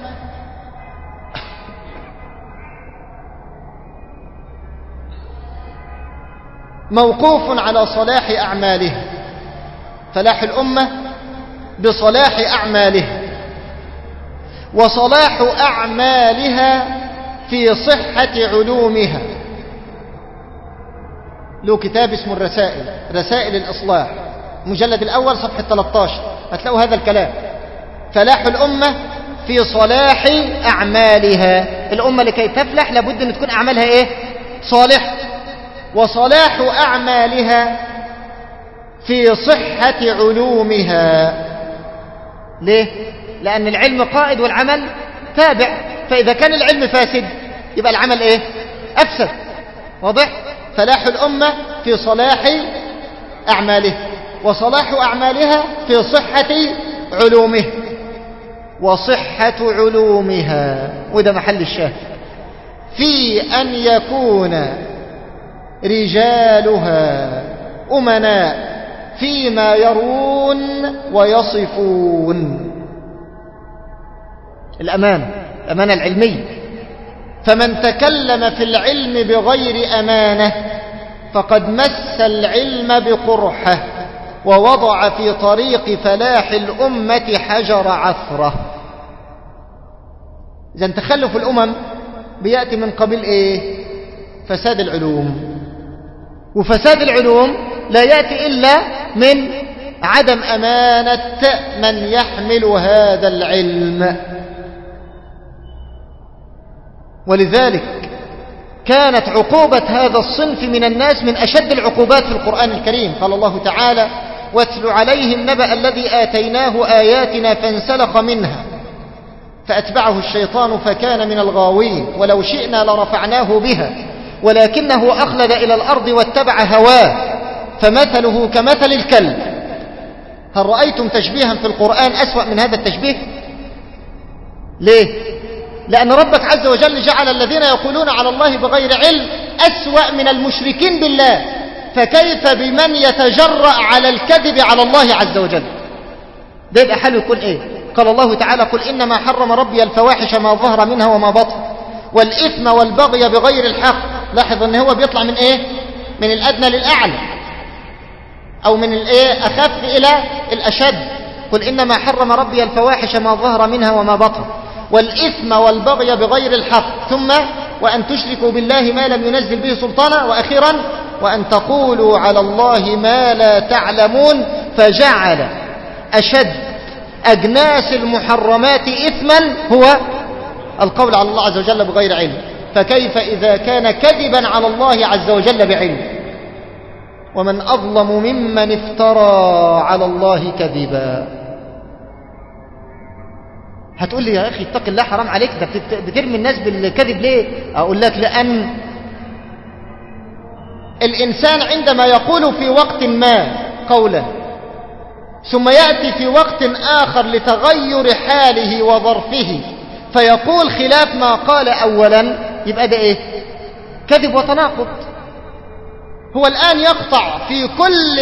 S1: موقوف على صلاح أعماله. فلاح الأمة بصلاح أعمالها، وصلاح أعمالها في صحة علومها. له كتاب اسمه الرسائل، رسائل الإصلاح، مجلد الأول صفحة ثلاثة عشر، هتلاقوا هذا الكلام. فلاح الأمة في صلاح أعمالها. الأمة لكي تفلح لابد أن تكون أعمالها إيه؟ صالح. وصلاح أعمالها في صحة علومها. ليه؟ لأن العلم قائد والعمل تابع، فإذا كان العلم فاسد يبقى العمل إيه؟ أفسد. واضح؟ فلاح الأمة في صلاح أعمالها، وصلاح أعمالها في صحة علومها. وصحة علومها، وده محل الشاهد، في أن يكون رجالها أمناء فيما يرون ويصفون. الأمان، الأمانة العلمية. فمن تكلم في العلم بغير أمانة فقد مس العلم بقرحه، ووضع في طريق فلاح الأمة حجر عثرة. إذا تخلف الأمم بيأتي من قبيل إيه؟ فساد العلوم. وفساد العلوم لا يأتي إلا من عدم أمانة من يحمل هذا العلم. ولذلك كانت عقوبة هذا الصنف من الناس من أشد العقوبات في القرآن الكريم. قال الله تعالى: واتل عليهم نبأ الذي آتيناه آياتنا فانسلخ منها فأتبعه الشيطان فكان من الغاوين ولو شئنا لرفعناه بها ولكنه أخلد إلى الأرض واتبع هواه فمثله كمثل الكلب. هل رأيتم تشبيها في القرآن أسوأ من هذا التشبيه؟ ليه؟ لأن ربك عز وجل جعل الذين يقولون على الله بغير علم أسوأ من المشركين بالله، فكيف بمن يتجرأ على الكذب على الله عز وجل؟ ده يبقى حاله يكون إيه؟ قال الله تعالى: قل إنما حرم ربي الفواحش ما ظهر منها وما بطن والإثم والبغي بغير الحق. لاحظ أن هو بيطلع من إيه؟ من الأدنى للأعلى، أو من الإيه؟ أخف إلى الأشد. قل إنما حرم ربي الفواحش ما ظهر منها وما بطن والإثم والبغي بغير الحق، ثم وأن تشركوا بالله ما لم ينزل به سلطانا، وأخيرا وأن تقولوا على الله ما لا تعلمون. فجعل أشد أجناس المحرمات إثما هو القول على الله عز وجل بغير علم، فكيف إذا كان كذبا على الله عز وجل بعلم؟ ومن أظلم ممن افترى على الله كذبا. هتقول لي يا أخي اتق الله حرام عليك، ده بترمي الناس بالكذب ليه؟ أقول لك لأن الإنسان عندما يقول في وقت ما قولا ثم يأتي في وقت آخر لتغير حاله وظرفه فيقول خلاف ما قال أولا، يبقى ده إيه؟ كذب وتناقض. هو الآن يقطع في كل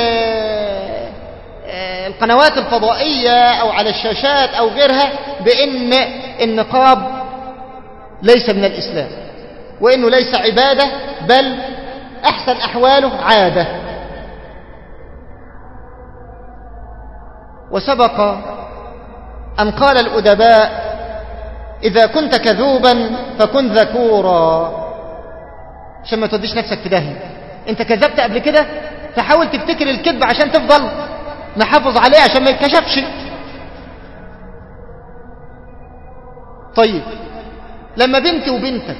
S1: القنوات الفضائية أو على الشاشات أو غيرها بأن النقاب ليس من الإسلام، وأنه ليس عبادة بل أحسن أحواله عادة. وسبق أن قال الأدباء: إذا كنت كذوبا فكن ذكورا، عشان ما توديش نفسك في داهية. أنت كذبت قبل كده، فحاول تفتكر الكذب عشان تفضل نحافظ عليه عشان ما يتكشفش. طيب لما بنتي وبنتك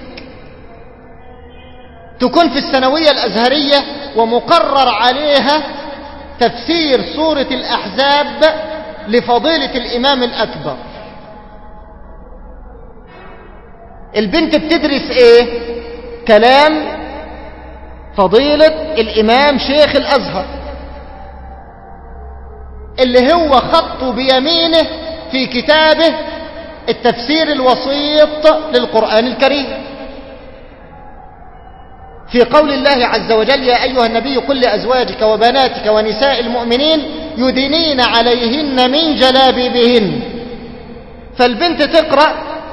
S1: تكون في الثانوية الأزهرية ومقرر عليها تفسير سورة الأحزاب لفضيلة الإمام الأكبر، البنت بتدرس ايه؟ كلام فضيلة الامام شيخ الازهر اللي هو خطه بيمينه في كتابه التفسير الوسيط للقرآن الكريم، في قول الله عز وجل: يا أيها النبي قل لأزواجك وبناتك ونساء المؤمنين يدنين عليهن من جلابيبهن. فالبنت تقرأ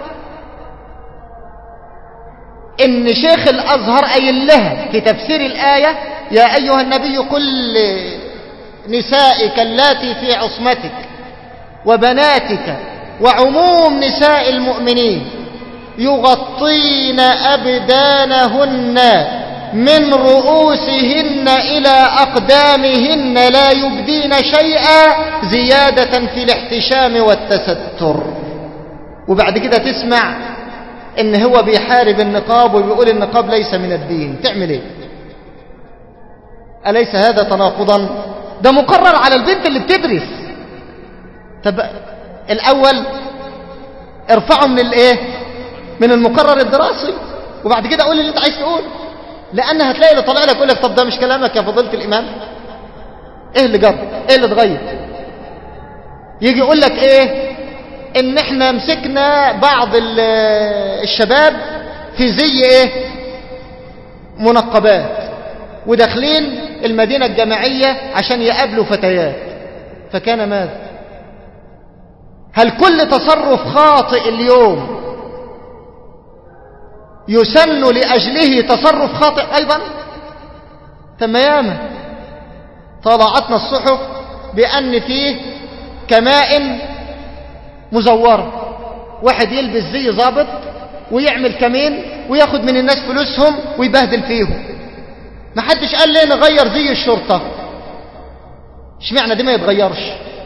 S1: إن شيخ الأزهر قايل لها في تفسير الآية: يا أيها النبي قل لنسائك اللاتي في عصمتك وبناتك وعموم نساء المؤمنين يغطين أبدانهن من رؤوسهن إلى أقدامهن لا يبدين شيئا زيادة في الاحتشام والتستر. وبعد كده تسمع إن هو بيحارب النقاب وبيقول النقاب ليس من الدين. تعمل إيه؟ أليس هذا تناقضا؟ ده مقرر على البنت اللي بتدرس. طب الأول ارفعه من الإيه؟ من المقرر الدراسي، وبعد كده قول اللي انت عايز تقول، لأن هتلاقي اللي طالع لك يقول لك: طب ده مش كلامك يا فضيلة الإمام؟ إيه اللي جرب؟ إيه اللي اتغير؟ يجي يقول لك إيه؟ إن إحنا مسكنا بعض الشباب في زي إيه؟ منقبات، وداخلين المدينة الجامعية عشان يقابلوا فتيات، فكان ماذا؟ هل كل تصرف خاطئ اليوم يسن لأجله تصرف خاطئ أيضا؟ ثم ياما طالعتنا الصحف بأن فيه كمائن مزورة، واحد يلبس زي ضابط ويعمل كمين وياخد من الناس فلوسهم ويبهدل فيهم. ما حدش قال ليه نغير زي الشرطة؟ اشمعنى دي ما يتغيرش؟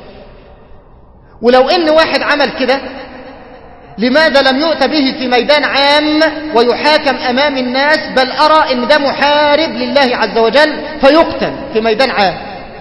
S1: ولو ان واحد عمل كده لماذا لم يؤتى به في ميدان عام ويحاكم امام الناس؟ بل ارى ان ده محارب لله عز وجل فيقتل في ميدان عام،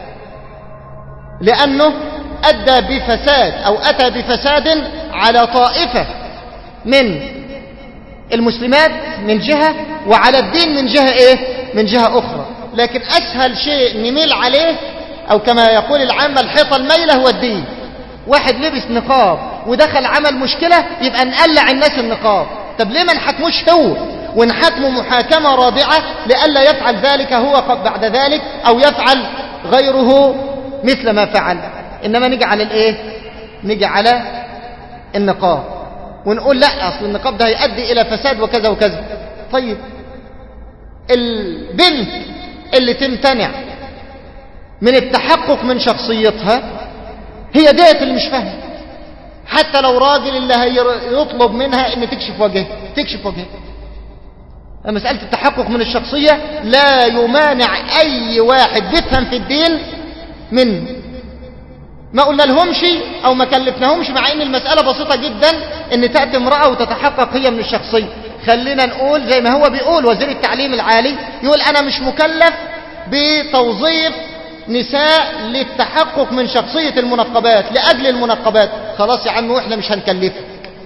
S1: لانه ادى بفساد او اتى بفساد على طائفة من المسلمات من جهة، وعلى الدين من جهة ايه؟ من جهة اخرى. لكن اسهل شيء نميل عليه، او كما يقول العامة الحيطة الميلة، هو الدين. واحد لبس نقاب ودخل عمل مشكلة يبقى نقلع الناس النقاب. طب ليه ما نحكموش هو ونحكمه محاكمة رادعة لألا يفعل ذلك هو بعد ذلك، أو يفعل غيره مثل ما فعل؟ إنما نيجي على الإيه؟ نيجي على النقاب ونقول لا، أصل النقاب ده هيؤدي إلى فساد وكذا وكذا. طيب البنت اللي تمتنع من التحقق من شخصيتها هي ديت اللي مش فاهمه. حتى لو راجل اللي هيطلب منها ان تكشف وجهه تكشف وجهه. مسألة التحقق من الشخصية لا يمانع اي واحد بيفهم في الدين من ما قلنا لهمش او ما كلفناهمش، مع ان المسألة بسيطة جدا ان تأتي امرأة وتتحقق هي من الشخصية. خلينا نقول زي ما هو بيقول وزير التعليم العالي، يقول انا مش مكلف بتوظيف نساء للتحقق من شخصية المنقبات لأجل المنقبات. خلاص يا عم واحنا مش هنكلفك.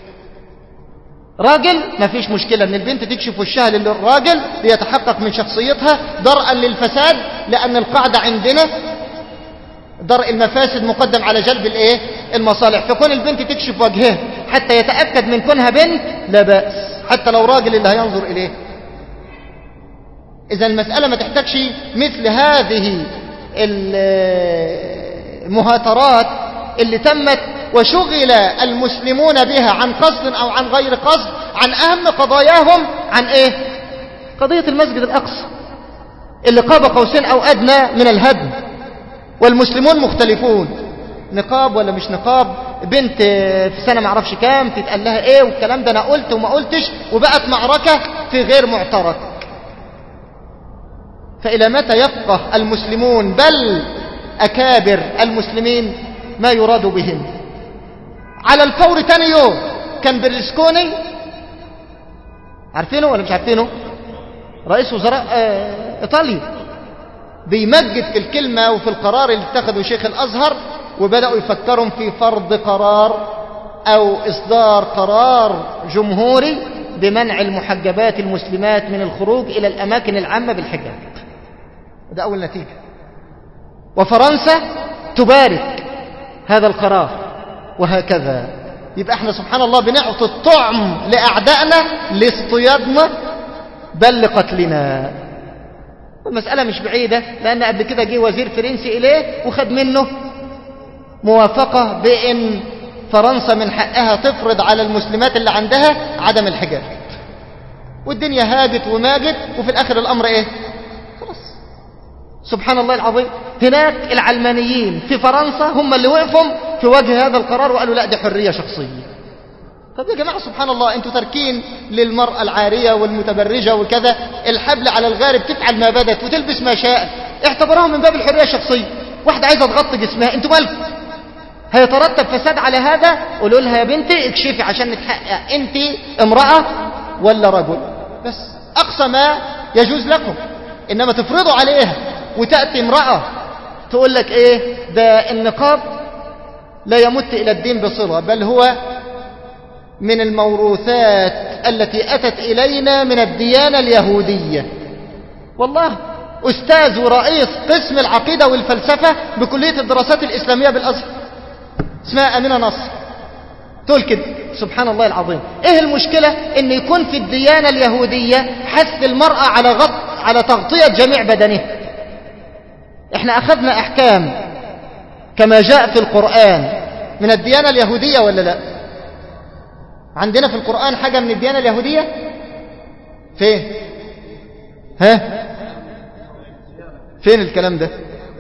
S1: راجل ما فيش مشكلة ان البنت تكشف وشها للراجل ليتحقق من شخصيتها درءا للفساد، لأن القاعدة عندنا درء المفاسد مقدم على جلب الايه؟ المصالح. فكون البنت تكشف وجهها حتى يتأكد من كونها بنت لا بأس، حتى لو راجل اللي هينظر إليه. إذا المسألة ما تحتاجش مثل هذه المهاترات اللي تمت وشغل المسلمون بها عن قصد أو عن غير قصد عن أهم قضاياهم. عن إيه؟ قضية المسجد الأقصى اللي قاب قوسين أو أدنى من الهدم، والمسلمون مختلفون، نقاب ولا مش نقاب، بنت في سنة معرفش كام تتقال لها إيه، والكلام ده أنا قلت وما قلتش، وبقت معركة في غير معترك. فإلى متى يفقه المسلمون بل أكابر المسلمين ما يراد بهم؟ على الفور تاني يوم كان برلسكوني، عارفينه ولا مش عارفينه؟ رئيس وزراء إيطاليا، بيمجد في الكلمة وفي القرار اللي اتخذه شيخ الأزهر، وبدأوا يفكروا في فرض قرار أو إصدار قرار جمهوري بمنع المحجبات المسلمات من الخروج إلى الأماكن العامة بالحجاب. ده أول نتيجة. وفرنسا تبارك هذا القرار، وهكذا. يبقى احنا سبحان الله بنعطي الطعم لأعدائنا لاصطيادنا بل لقتلنا. المسألة مش بعيدة، لأن قبل كده جه وزير فرنسي إليه وخد منه موافقة بأن فرنسا من حقها تفرض على المسلمات اللي عندها عدم الحجاب، والدنيا هاجت وماجت، وفي الآخر الأمر إيه؟ خلاص. سبحان الله العظيم. هناك العلمانيين في فرنسا هم اللي وقفوا في وجه هذا القرار وقالوا لا، دي حرية شخصية. طب يا جماعة سبحان الله، انتوا تاركين للمرأة العارية والمتبرجة وكذا الحبل على الغارب، تفعل ما بدت وتلبس ما شاء، اعتبروها من باب الحرية الشخصية. واحدة عايزة تغطي جسمها، انتوا مالكم؟ هيترتب فساد على هذا؟ قولوا لها يا بنتي اكشفي عشان نتحقق انت امرأة ولا رجل، بس اقصى ما يجوز لكم. انما تفرضوا عليها وتأتي امرأة تقول لك ايه ده النقاب لا يمت الى الدين بصلة، بل هو من الموروثات التي أتت إلينا من الديانة اليهودية. والله أستاذ ورئيس قسم العقيدة والفلسفة بكلية الدراسات الإسلامية بالأزهر اسمها أمينة نصر تقول كده. سبحان الله العظيم. إيه المشكلة إن يكون في الديانة اليهودية حث المرأة على غط على تغطية جميع بدنها؟ إحنا أخذنا أحكام كما جاء في القرآن من الديانة اليهودية ولا لا؟ عندنا في القرآن حاجة من الديانة اليهودية؟ فين؟ ها؟ فين الكلام ده؟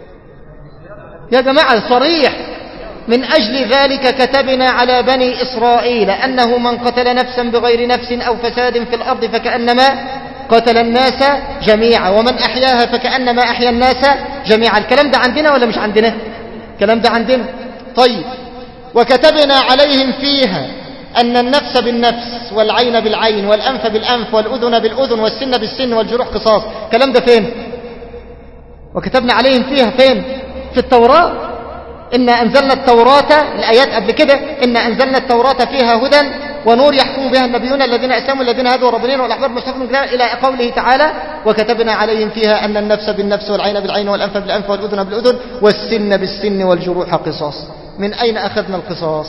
S1: يا جماعة صريح. من أجل ذلك كتبنا على بني إسرائيل أنه من قتل نفسا بغير نفس أو فساد في الأرض فكأنما قتل الناس جميعا ومن أحياها فكأنما أحيا الناس جميعا. الكلام ده عندنا ولا مش عندنا؟ الكلام ده عندنا. طيب. وكتبنا عليهم فيها أن النفس بالنفس والعين بالعين والأنف بالأنف والأذن بالأذن والسن بالسن والجروح قصاص. الكلام ده فين؟ وكتبنا عليهم فيها فين؟ في التوراة. إنا أنزلنا التوراة، الآيات قبل كده، إنا أنزلنا التوراة فيها هدى ونور يحكم بها النبيون الذين أسلموا الذين هادوا والربانيين والأحبار مستحفظين من إلى قوله تعالى وكتبنا عليهم فيها أن النفس بالنفس والعين بالعين والأنف بالأنف والأذن بالأذن والسن بالسن والجروح قصاص. من أين أخذنا القصاص؟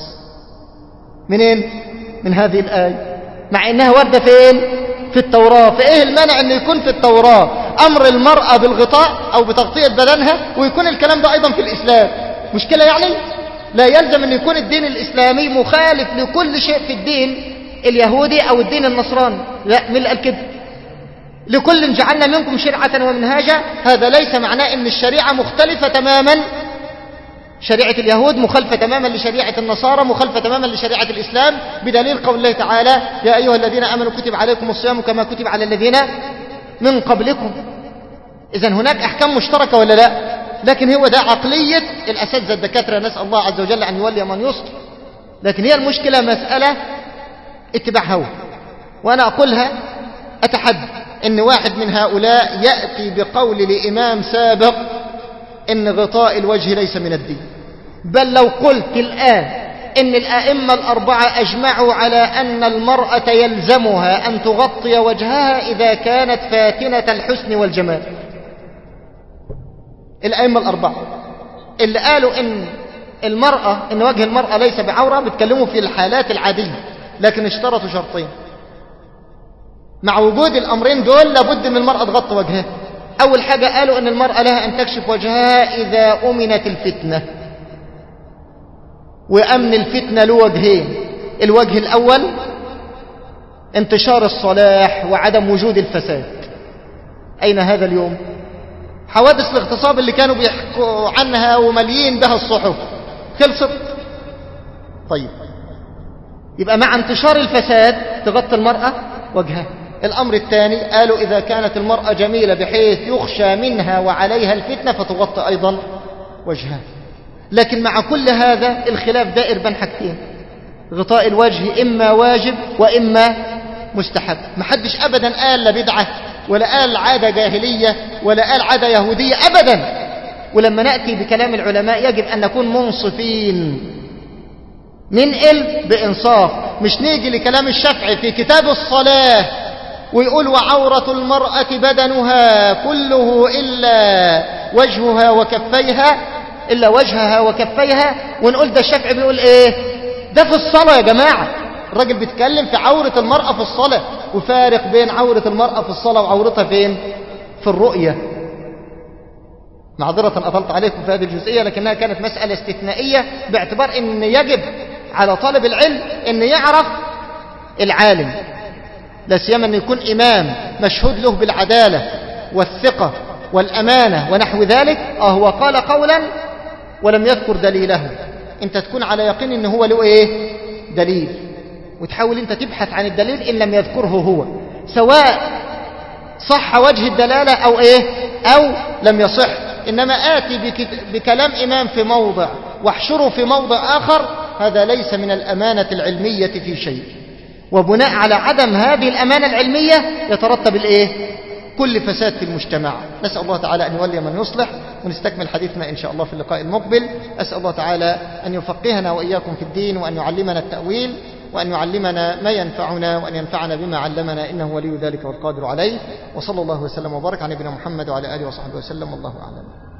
S1: منين؟ من هذه الآية، مع إنها واردة فين؟ في التوراة. فإيه المانع أن يكون في التوراة أمر المرأة بالغطاء أو بتغطية بدنها ويكون الكلام ده أيضا في الإسلام؟ مشكلة يعني؟ لا يلزم أن يكون الدين الإسلامي مخالف لكل شيء في الدين اليهودي أو الدين النصراني. لا، من اللي قال كده؟ لكل جعلنا منكم شرعة ومنهاجا. هذا ليس معناه أن الشريعة مختلفة تماما، شريعة اليهود مخالفة تماما لشريعة النصارى، مخالفة تماما لشريعة الإسلام، بدليل قول الله تعالى يا أيها الذين آمنوا كتب عليكم الصيام كما كتب على الذين من قبلكم. إذن هناك أحكام مشتركة ولا لا؟ لكن هو ده عقلية الأساتذة الدكاترة، نسأل الله عز وجل أن يولي من يصلح. لكن هي المشكلة مسألة اتباع هوى. وأنا أقولها أتحدى أن واحد من هؤلاء يأتي بقول لإمام سابق إن غطاء الوجه ليس من الدين. بل لو قلت الآن إن الآئمة الأربعة أجمعوا على أن المرأة يلزمها أن تغطي وجهها إذا كانت فاتنة الحسن والجمال. الآئمة الأربعة اللي قالوا إن المرأة إن وجه المرأة ليس بعورة بيتكلموا في الحالات العادية، لكن اشترطوا شرطين مع وجود الأمرين دول لابد من المرأة تغطي وجهها. أول حاجة قالوا أن المرأة لها أن تكشف وجهها إذا أمنت الفتنة، وأمن الفتنة له وجهين. الوجه الأول انتشار الصلاح وعدم وجود الفساد. أين هذا اليوم؟ حوادث الاغتصاب اللي كانوا بيحكوا عنها ومليين بها الصحف خلصت. طيب، يبقى مع انتشار الفساد تغطي المرأة وجهها. الأمر الثاني قالوا إذا كانت المرأة جميلة بحيث يخشى منها وعليها الفتنة فتغطي أيضا وجهها. لكن مع كل هذا الخلاف دائر بين حاجتين: غطاء الوجه إما واجب وإما مستحب. محدش أبدا قال لا بدعة ولا قال عادة جاهلية ولا قال عادة يهودية أبدا. ولما نأتي بكلام العلماء يجب أن نكون منصفين، ننقل بإنصاف. مش نيجي لكلام الشافعي في كتاب الصلاة ويقول وعورة المرأة بدنها كله إلا وجهها وكفيها، إلا وجهها وكفيها، ونقول ده الشافعي بيقول إيه؟ ده في الصلاة يا جماعة. الراجل بيتكلم في عورة المرأة في الصلاة، وفارق بين عورة المرأة في الصلاة وعورتها فين؟ في الرؤية. معذرة أطلت عليكم في هذه الجزئية، لكنها كانت مسألة استثنائية باعتبار أن يجب على طالب العلم أن يعرف العالم، لا سيما أن يكون إمام مشهود له بالعدالة والثقة والأمانة ونحو ذلك. آه هو قال قولا ولم يذكر دليله، أنت تكون على يقين أنه هو له إيه؟ دليل، وتحاول أنت تبحث عن الدليل إن لم يذكره هو، سواء صح وجه الدلالة أو إيه أو لم يصح. إنما آتي بكلام إمام في موضع واحشره في موضع آخر، هذا ليس من الأمانة العلمية في شيء، وبناء على عدم هذه الأمانة العلمية يترتب الإيه؟ كل فساد في المجتمع. نسأل الله تعالى أن يولي من يصلح، ونستكمل حديثنا إن شاء الله في اللقاء المقبل. أسأل الله تعالى أن يفقهنا وإياكم في الدين، وأن يعلمنا التأويل، وأن يعلمنا ما ينفعنا، وأن ينفعنا بما علمنا، إنه ولي ذلك والقادر عليه. وصلى الله وسلم وبارك على نبينا محمد وعلى آله وصحبه وسلم، والله أعلم.